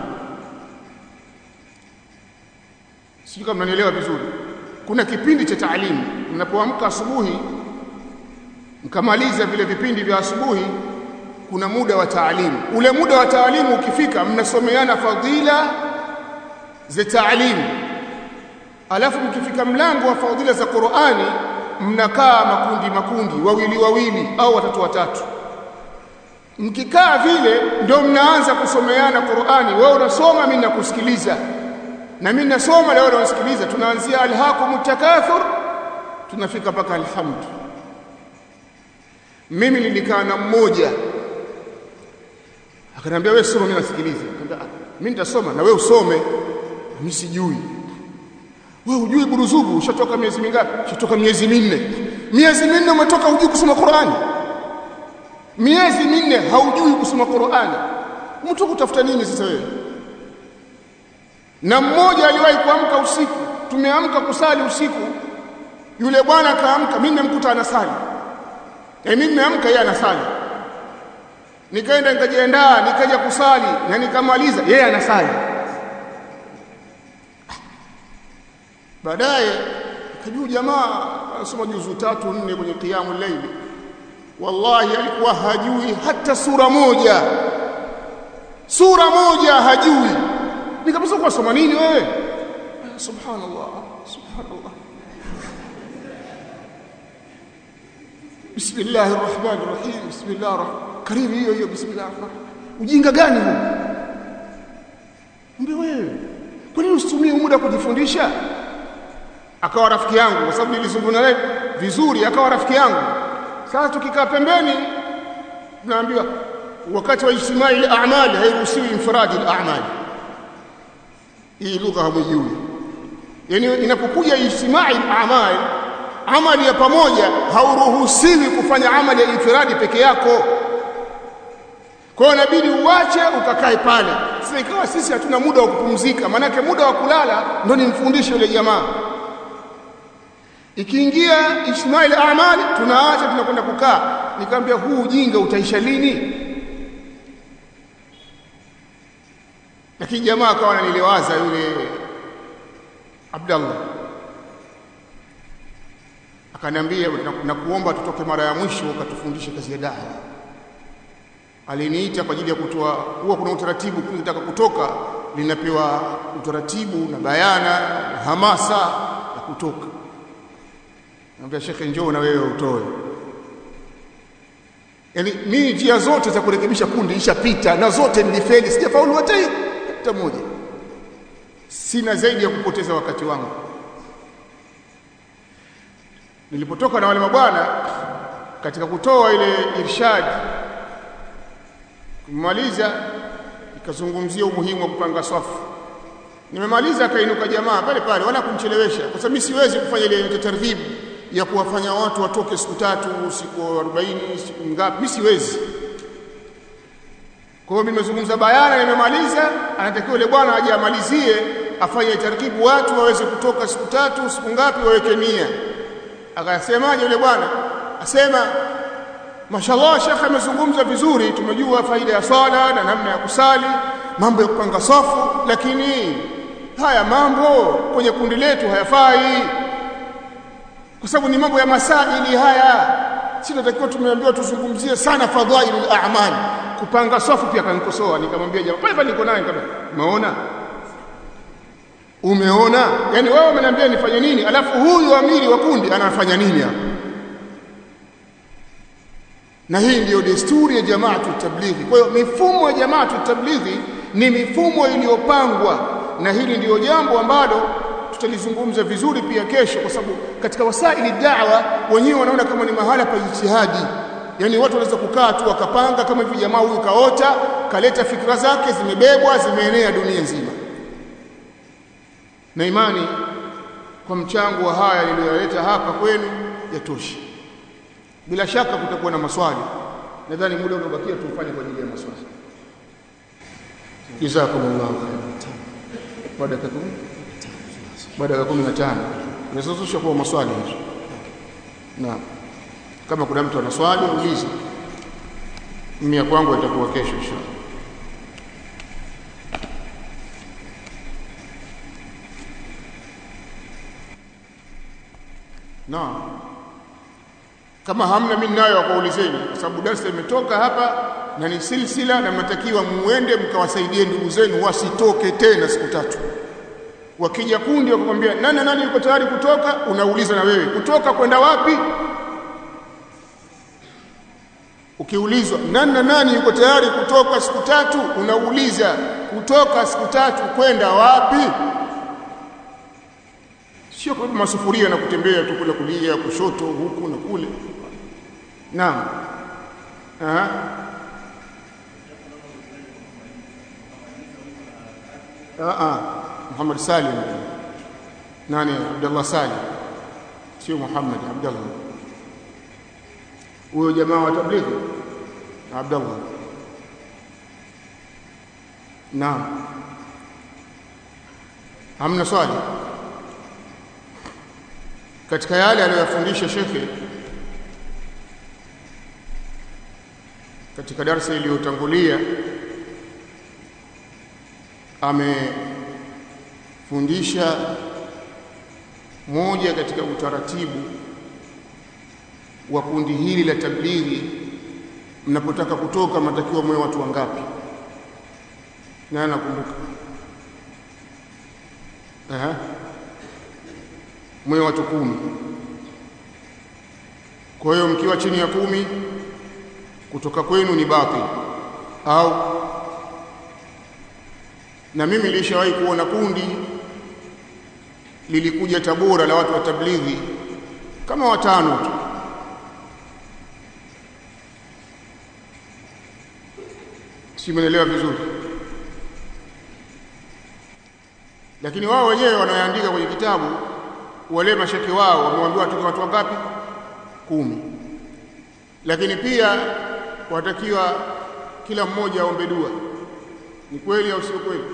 Sijui kama mnanielewa vizuri. Kuna kipindi cha taalimu, mnapoamka asubuhi mkamaliza vile vipindi vya asubuhi, kuna muda wa taalimu. Ule muda wa taalimu ukifika, mnasomeana fadhila za taalimu. Alafu mkifika mlango wa fadhila za Qur'ani, mnakaa makundi, wawili au watatu. Mkikaa vile ndio mnaanza kusomeana Qur'ani. Wewe unasoma, mimi nakusikiliza, na mimi nasoma, leo unasikiliza. Tunaanzia alhaakumut takathur, tunafika mpaka alhamdu. Mimi nilikaa na mmoja, akaniambia wewe soma, mimi nasikiliza. Nikamwambia mimi nitasoma na wewe usome. Mimi sijui. Wewe hujui buruzugu? Ushatoka miezi mingapi? Ushatoka miezi 4. Miezi 4 umetoka hujui kusoma Qur'ani? Miezi 4 haujui kusoma Qur'ani. Mtu kutafuta nini sasa wewe? Na mmoja aliwahi kuamka usiku, tumeamka kusali usiku. Yule bwana akaamka, mimi nimemkuta anasali. Mimi nimeamka, yeye anasali. Nikaenda nikajiandaa, nikaja kusali, na nikamaliza, yeye anasali. baadaye akajua jamaa anasoma juzu 3-4 kwenye qiyamul layl, wallahi alikuwa hajui hata sura moja hajui. Nikamwambia kwa soma nini wewe? Subhanallah, subhanallah. Bismillahir Rahmanir Rahim, bismillah. Karibu hiyo bismillah. Ujinga gani huu? Mbe wewe, kwa nini usitumie muda kujifundisha? Akawa rafiki yangu kwa sababu nilizungumza naye vizuri, akawa rafiki yangu. Sasa tukikaa pembeni tunaambiwa wakati wa ijtimai al-a'mal hairuhusiwi infiradi al-a'mal. Hii lugha hamjui. Yaani inapokuja ijtimai al-a'mal, amali ya pamoja, hauruhusiwi kufanya amali ya infiradi peke yako. Kwa hiyo inabidi uache ukakae pale. Sasa ikawa sisi hatuna muda wa kupumzika, maana yake muda wa kulala ndio nimfundishe yule jamaa. Ikiingia Ismail Ahmad tunaacha tunakwenda kukaa. Nikamwambia huu ujinga utaisha lini? Lakini jamaa akawa ananilewaza yule Abdallah. Akaniambia nakuomba tutoke mara ya mwisho ukatufundishe kazi ya dawa. Aliniita kwa ajili ya kutoa, huwa kuna utaratibu ukitaka kutoka linapewa utaratibu na bayana na hamasa ya kutoka. Naambia shekhe njoo na wewe utoe. Yaani mimi njia zote za kurekebisha kundi ishapita na zote nilifeli, sijafaulu hata moja. Sina zaidi ya kupoteza wakati wangu. Nilipotoka na wale mabwana katika kutoa ile irshad, kumaliza nikazungumzia umuhimu wa kupanga safu. Nimemaliza akainuka jamaa pale pale wala kumchelewesha, kwa sababu mimi siwezi kufanya ile taratibu ya kuwafanya watu watoke siku 3, siku 40, siku ngapi, mimi siwezi. Kwa hiyo mimi nimezungumza bayana, nimemaliza, anatakiwa yule bwana aje amalizie, afanye taratibu watu waweze kutoka siku 3, siku ngapi waweke nia. Akasemaje yule bwana? Asema mashallah shekhe amezungumza vizuri, tumejua faida ya sala na namna ya kusali, mambo ya kupanga safu, lakini haya mambo kwenye kundi letu hayafai. Kwa sababu ni mambo ya masaili haya. Sisi tunatakiwa tumeambiwa tuzungumzie sana fadhailul a'mal. Kupanga safu pia kanikosoa, nikamwambia jamaa pale pale niko naye nikamwambia, umeona? Yaani wewe umeniambia nifanye nini? Alafu huyu amiri wa kundi anafanya nini hapa? Na hii ndiyo desturi ya Jamaatu Tablighi. Kwa hiyo mifumo ya Jamaatu Tablighi ni mifumo iliyopangwa, na hili ndiyo jambo ambalo tutalizungumza vizuri pia kesho, kwa sababu katika wasaili da'wa wenyewe wanaona kama ni mahala pa ijtihadi. Yaani watu wanaweza kukaa tu wakapanga kama hivi, jamaa huyu kaota, kaleta fikra zake, zimebebwa, zimeenea dunia nzima. Na imani kwa mchango wa haya niliyoleta hapa kwenu yatosha. Bila shaka kutakuwa na maswali. Nadhani muda unaobakia tufanye kwa ajili ya maswali. Jazakumullahu khairan. Baada ya 15 unaweza kwa maswali hizo. Na kama kuna mtu ana swali uliza. Mimi kwangu itakuwa kesho inshallah. Naam. Kama hamna mimi nayo kuulizeni, kwa sababu darasa imetoka hapa na ni silsila, na mnatakiwa muende mkawasaidie ndugu zenu wasitoke tena siku 3. Wakija kundi wakwambia nani yuko tayari kutoka, unauliza na wewe kutoka kwenda wapi? Ukiulizwa nani yuko tayari kutoka siku 3, unauliza kutoka siku 3 kwenda wapi? Sio kama masufuria na kutembea tu kule kulia kushoto huku na kule. Naam. Muhammad Salim. Nani? Abdullah Salim. Sio Muhammad, Abdullah. Huyo jamaa wa tablighi Abdullah. Naam. Hamna swali. Katika yale aliyofundisha shekhe katika darasa iliyotangulia, amefundisha moja katika utaratibu wa kundi hili la tablighi, mnapotaka kutoka matakiwa mwe watu wangapi? Na nakumbuka mwe watu 10. Kwa hiyo mkiwa chini ya 10 kutoka kwenu ni batil au? Na mimi nilishawahi kuona kundi lilikuja Tabora la watu wa tablighi kama 5 tu, simuelewa vizuri, lakini wao wenyewe wanaandika kwenye kitabu, wale mashaki wao wameambiwa watoke watu wangapi? 10. Lakini pia watakiwa kila mmoja aombe dua. Ni kweli au sio kweli?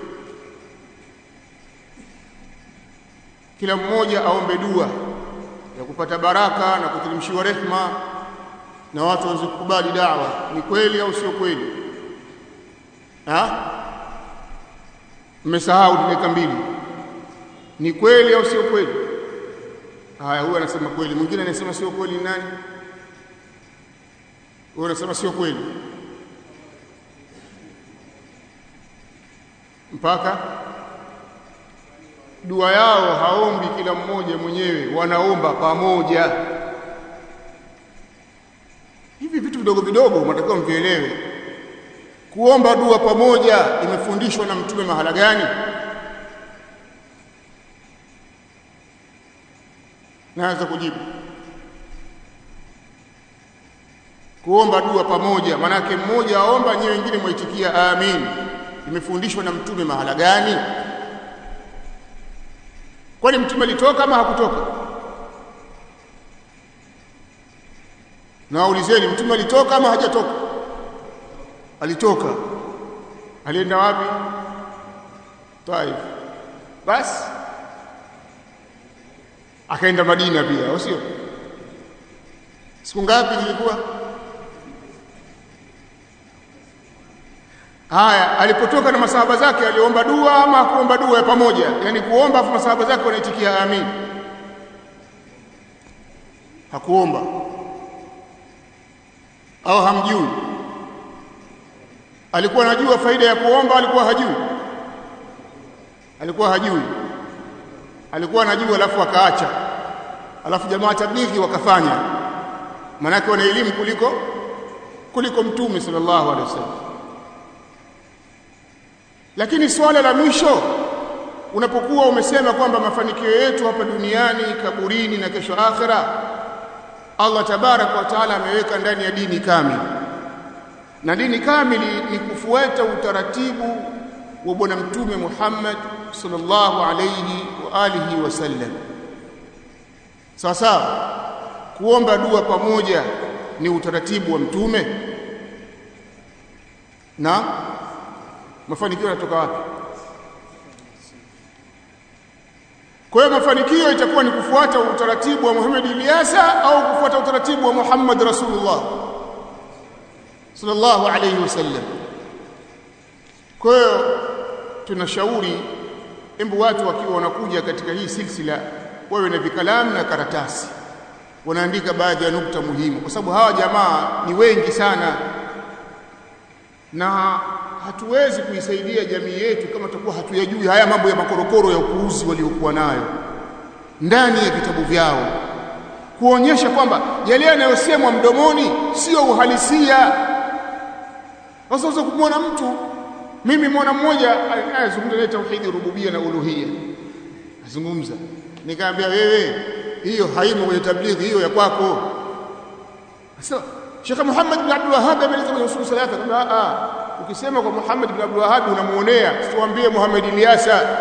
Kila mmoja aombe dua ya kupata baraka na kuteremshiwa rehma na watu wazikubali da'wa. Ni kweli au sio kweli? Mmesahau dakika 2. Ni kweli au sio kweli? Haya, huyu anasema kweli, mwingine anasema sio kweli. Nani huyu anasema sio kweli? Mpaka dua yao haombi kila mmoja mwenyewe, wanaomba pamoja. Hivi vitu vidogo vidogo mnatakiwa mvielewe. Kuomba dua pamoja imefundishwa na Mtume mahala gani? Naweza kujibu. Kuomba dua pamoja manake mmoja aomba, nyewe wengine muitikia amin, imefundishwa na Mtume mahala gani? Kwani Mtume alitoka ama hakutoka? Naulizeni, Mtume alitoka ama hajatoka? Alitoka. Alienda wapi? Taif. Basi akaenda Madina pia, au sio? Siku ngapi zilikuwa? Haya, alipotoka na masahaba zake aliomba dua ama kuomba dua ya pamoja? Yaani kuomba afu masahaba zake wanaitikia amin. Hakuomba. Au hamjui? Alikuwa anajua faida ya kuomba, alikuwa hajui? Alikuwa hajui. Alikuwa anajua alafu akaacha. Alafu jamaa tablighi wakafanya. Manake wana elimu kuliko Mtume sallallahu alaihi wasallam. Lakini swala la mwisho, unapokuwa umesema kwamba mafanikio yetu hapa duniani, kaburini na kesho akhera, Allah tabaraka wa taala ameweka ndani ya dini kamili. Na dini kamili ni kufuata utaratibu wa bwana Mtume Muhammad sallallahu alayhi wa alihi wasallam. Sasa kuomba dua pamoja ni utaratibu wa Mtume, na mafanikio yanatoka wapi? Kwa hiyo mafanikio itakuwa ni kufuata utaratibu wa Muhammad Ilyasa au kufuata utaratibu wa Muhammad Rasulullah sallallahu alayhi wasallam. Kwa hiyo tunashauri embu watu wakiwa wanakuja katika hii silsila wawe na vikalamu na karatasi, wanaandika baadhi ya nukta muhimu, kwa sababu hawa jamaa ni wengi sana na hatuwezi kuisaidia jamii yetu kama tutakuwa hatuyajui haya mambo ya makorokoro ya upuuzi waliokuwa nayo ndani ya vitabu vyao, kuonyesha kwamba yale yanayosemwa mdomoni sio uhalisia. Sasa kumwona mtu, mimi muona mmoja anazungumza tauhid rububia na uluhia, azungumza, nikamwambia wewe, hiyo haimo kwenye tablighi, hiyo ya kwako. Sasa Sheikh Muhammad bin Abdul Wahhab ameleza kwenye usul salata kwamba ukisema kwa Muhammad bin Abdul Wahhab unamuonea, usiwaambie Muhammad Ilyasa.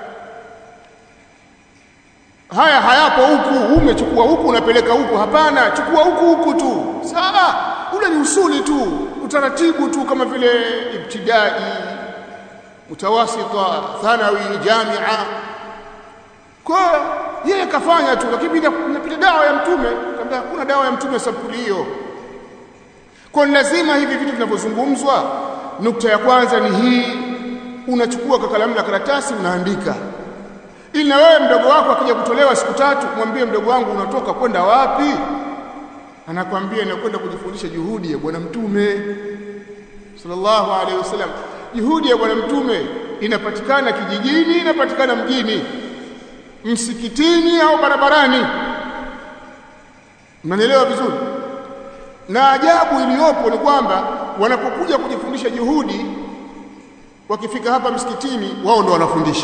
Haya hayapo huku, umechukua huku unapeleka huku. Hapana, chukua huku tu. Sawa, ule ni usuli tu, utaratibu tu, kama vile ibtidai, mutawasita, thanawi, jamia. Kwa yeye kafanya tu, lakini inapita dawa ya Mtume, kwamba hakuna dawa ya Mtume sampuli hiyo. Kwa lazima hivi vitu vinavyozungumzwa, nukta ya kwanza ni hii, unachukua kalamu na karatasi unaandika. ili na wewe mdogo wako akija kutolewa siku 3 mwambie mdogo wangu unatoka kwenda wapi? Anakuambia nakwenda kujifundisha juhudi ya bwana mtume sallallahu alaihi wasallam. Juhudi ya bwana mtume inapatikana kijijini, inapatikana mjini, msikitini au barabarani. Mnaelewa vizuri? Na ajabu iliyopo ni kwamba wanapokuja kujifundisha juhudi, wakifika hapa msikitini wao ndo wanafundisha.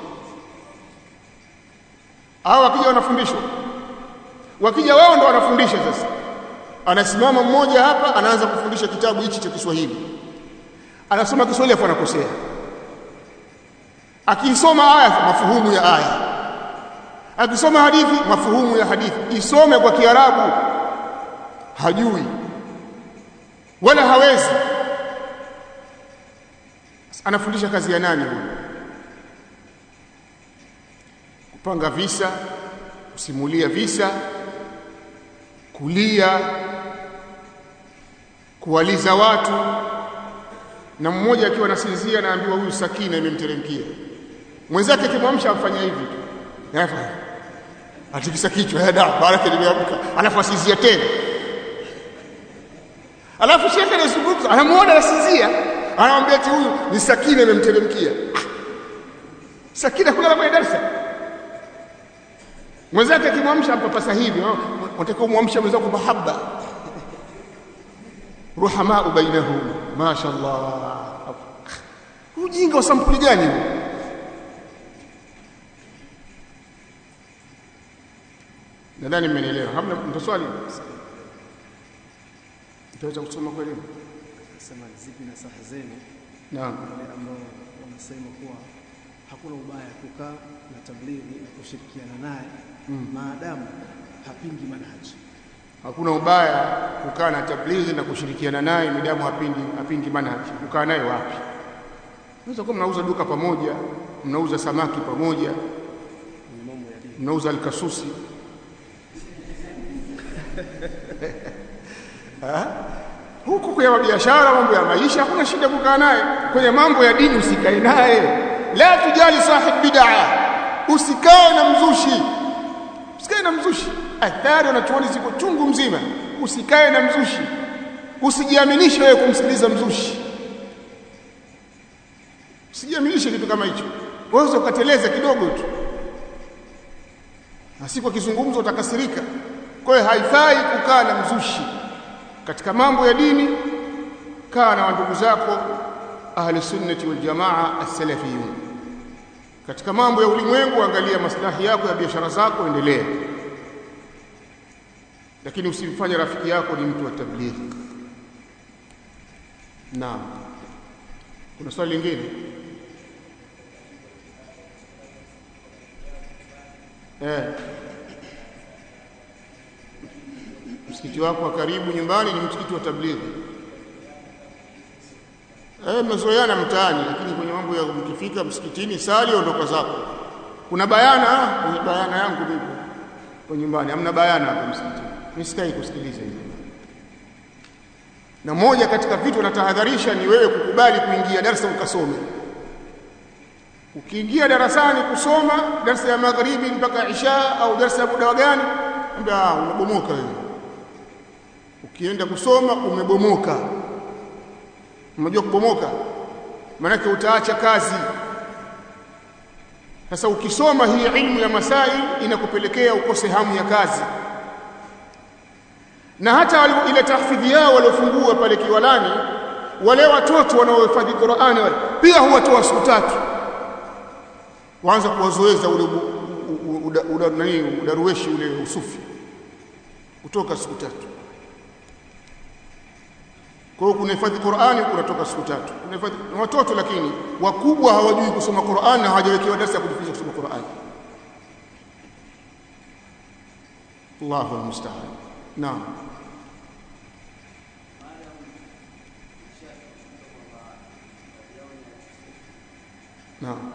Hao wakija wanafundishwa. Wakija wao ndo wanafundisha sasa. Anasimama mmoja hapa anaanza kufundisha kitabu hichi cha Kiswahili. Anasoma Kiswahili afa anakosea. Akisoma aya mafuhumu ya aya. Akisoma hadithi mafuhumu ya hadithi. Isome kwa Kiarabu hajui wala hawezi. Anafundisha kazi ya nani huyo? Kupanga visa, kusimulia visa, kulia, kuwaliza watu, na mmoja akiwa anasinzia anaambiwa huyu sakina imemteremkia. Mwenzake kimwamsha afanya hivi tu. Yafanya. Atikisa kichwa, ya da, baraka limeamka. Alafu asinzia tena. Alafu shekhe anazungumza, anamuona anasinzia, anamwambia eti huyu ni sakina imemteremkia. Sakina kulala kwenye darasa. Mwenzake kimwamsha mpapasa hivi, unataka kumwamsha mwenzako mahaba. Ruhamaa bainahum, mashaallah. Ujinga wa sampuli gani huu? Nadhani mmenielewa. Hamna mtu swali? Tutaweza kusoma kwa elimu. Sema zipi na saha zenu? Naam. Wale ambao wanasema kuwa hakuna ubaya kukaa na tablighi na kushirikiana naye maadamu hapingi manhaji. Hakuna ubaya kukaa na tablighi na kushirikiana naye midamu hapingi manhaji. Kukaa naye wapi? Unaweza kuwa mnauza duka pamoja, mnauza samaki pamoja, mnauza alkasusi. Huku kwa biashara, mambo ya maisha hakuna shida kukaa naye. Kwenye mambo ya dini usikae naye. La tujali sahib bid'a. Usikae na mzushi. Usikae na mzushi. Athari wanachuoni ziko chungu mzima. Usikae na mzushi. Usijiaminishe wewe kumsikiliza mzushi. Usijiaminishe kitu kama hicho. Wewe ukateleza kidogo tu. Na siku kizungumzo utakasirika. Kwa hiyo haifai kukaa na mzushi. Katika mambo ya dini kaa na ndugu zako ahli sunnati wal jamaa as-salafiyun. Katika mambo ya ulimwengu angalia maslahi yako ya biashara zako, endelea. Lakini usimfanye rafiki yako ni mtu wa tablighi. Naam. Kuna swali lingine? Msikiti wako wa karibu nyumbani ni msikiti wa tablighi. Mmezoeana mtaani, lakini kwenye mambo ya mkifika msikitini sali ondoka zako. Kuna bayana, kwenye bayana yangu nipo kwa nyumbani, hamna bayana hapa msikitini. Msikai kusikiliza hivi. Na moja katika vitu natahadharisha ni wewe kukubali kuingia darasa ukasome. Ukiingia darasani kusoma darasa ya magharibi mpaka isha au darasa ya muda gani, ambia unabomoka wewe. Ukienda kusoma umebomoka. Unajua kubomoka? Maana yake utaacha kazi. Sasa ukisoma hii ilmu ya masail inakupelekea ukose hamu ya kazi. Na hata ile tahfidhi yao waliofungua pale Kiwalani, wale watoto wanaohifadhi Qur'ani wale pia huwatoa siku 3. Waanza kuwazoeza ule udaruweshi ule usufi kutoka siku 3. Kwa hiyo kunahifadhi Qur'ani kunatoka siku 3. Kunahifadhi watoto, lakini wakubwa hawajui kusoma Qur'ani na hawajawekewa darasa ya kujifunza kusoma Qur'ani. Allahu musta'an. Naam. Naam.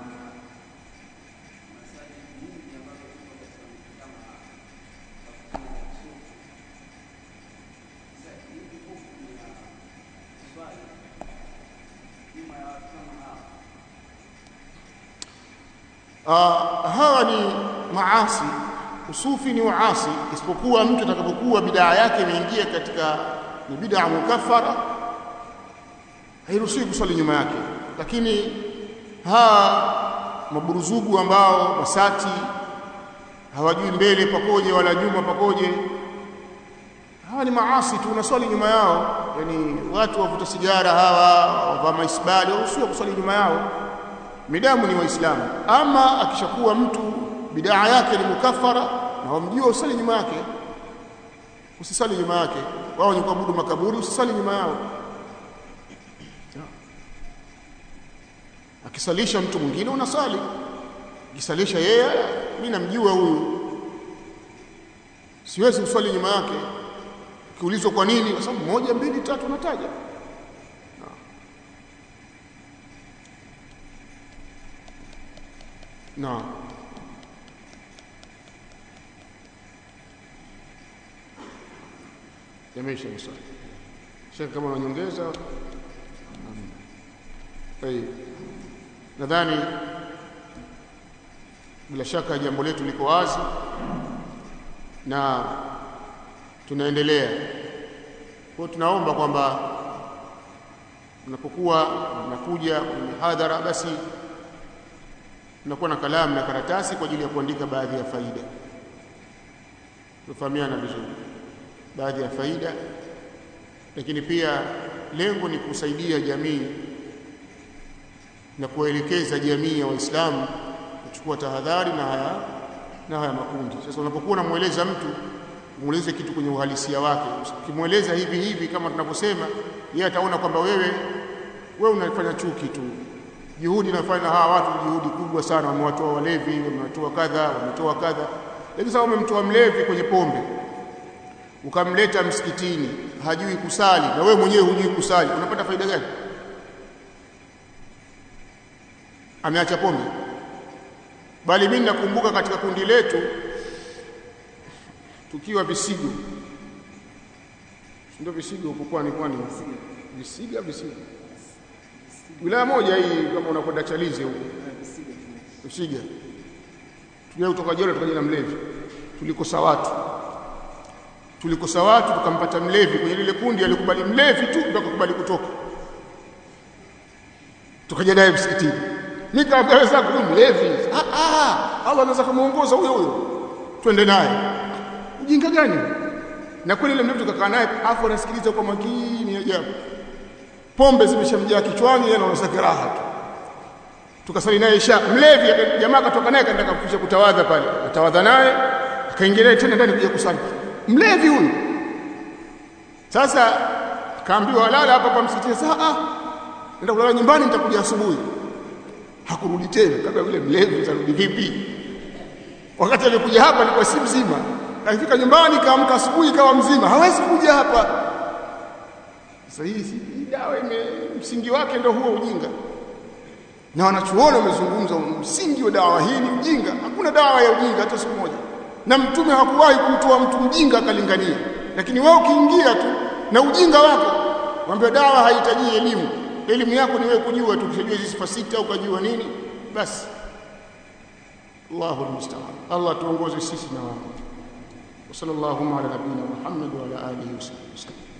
hawa ni maasi. Usufi ni uasi, isipokuwa mtu atakapokuwa bid'a yake imeingia katika ni bid'a mukaffara, hairuhusiwi kusali nyuma yake. Lakini maburuzugu ambao wasati hawajui mbele pakoje wala nyuma pakoje, hawa ni maasi tu, unaswali nyuma yao. Yani watu wavuta sigara hawa, wavaa maisbali, hauruhusiwi kuswali nyuma yao midamu ni waislamu. Ama akishakuwa mtu bid'a yake ni mukaffara na wamjua, usali nyuma yake, usisali nyuma yake. Wao ni kuabudu makaburi, usisali nyuma yao. Akisalisha mtu mwingine unasali, akisalisha yeye, mimi namjua huyu, siwezi kuswali nyuma yake. Kiulizwa kwa nini? Kwa sababu 1 2 3 nataja. Na yameisha maswali. Sheikh, kama unanyongeza. Nadhani bila shaka jambo letu liko wazi na tunaendelea. Kwa tunaomba kwamba mnapokuwa mnakuja kwenye mihadhara, basi mnakuwa na kalamu na karatasi kwa ajili ya kuandika baadhi ya faida. Tufahamiana vizuri, baadhi ya faida, lakini pia lengo ni kusaidia jamii na kuelekeza jamii ya Waislamu kuchukua tahadhari na haya makundi. Sasa unapokuwa unamueleza mtu, mueleze kitu kwenye uhalisia wake. Ukimueleza hivi hivi kama tunavyosema, yeye ataona kwamba wewe unafanya chuki tu. Juhudi nafanya hawa watu juhudi kubwa sana, wamewatoa walevi, wamewatoa kadha, wametoa kadha. Lakini sasa umemtoa mlevi kwenye pombe, ukamleta msikitini, hajui kusali na wewe mwenyewe hujui kusali, unapata faida gani? Ameacha pombe. Bali mimi nakumbuka katika kundi letu tukiwa Visigo, ndio Visigo huko kwani Visiga wilaya moja hii, kama unakwenda Chalize huko Visiga, tulio kutoka Jora tukaja na mlevi, tulikosa watu tukampata mlevi kwenye lile kundi, alikubali mlevi tu ndio akakubali kutoka, tukaja naye msikitini. Nikaweza kumlevi. Allah anaweza kumuongoza huyo, twende naye. Ujinga gani? Na kweli ile mlevi tukakaa naye, afu anasikiliza kwa makini ajabu. Pombe zimeshamjaa kichwani, yeye anaona raha tu. Tukasali naye isha. Mlevi jamaa katoka naye kaenda kufisha kutawadha pale. Atawadha naye, akaingia tena ndani kuja kusali. Mlevi huyu. Sasa kaambiwa lala hapa kwa msikitini. Sasa nenda kulala nyumbani, nitakuja asubuhi. Hakurudi tena. Kama yule mlevi atarudi vipi? Wakati alikuja hapa alikuwa si mzima. Akifika nyumbani kaamka asubuhi kawa mzima. Hawezi kuja hapa. Sasa hii dawa msingi wake ndio huo ujinga. Na wanachuoni wamezungumza msingi wa dawa hii ni ujinga. Hakuna dawa ya ujinga hata siku moja. Na mtume hakuwahi kumtoa mtu mjinga akalingania. Lakini wewe ukiingia tu na ujinga wako, mwambie dawa haihitaji elimu. Elimu yako ni wewe kujua tu, ukijua hizi sifa 6 ukajua nini, basi. Allahu musta'an. Allah tuongoze sisi na wao. Sallallahu ala nabiyina Muhammad wa ala alihi wasallam.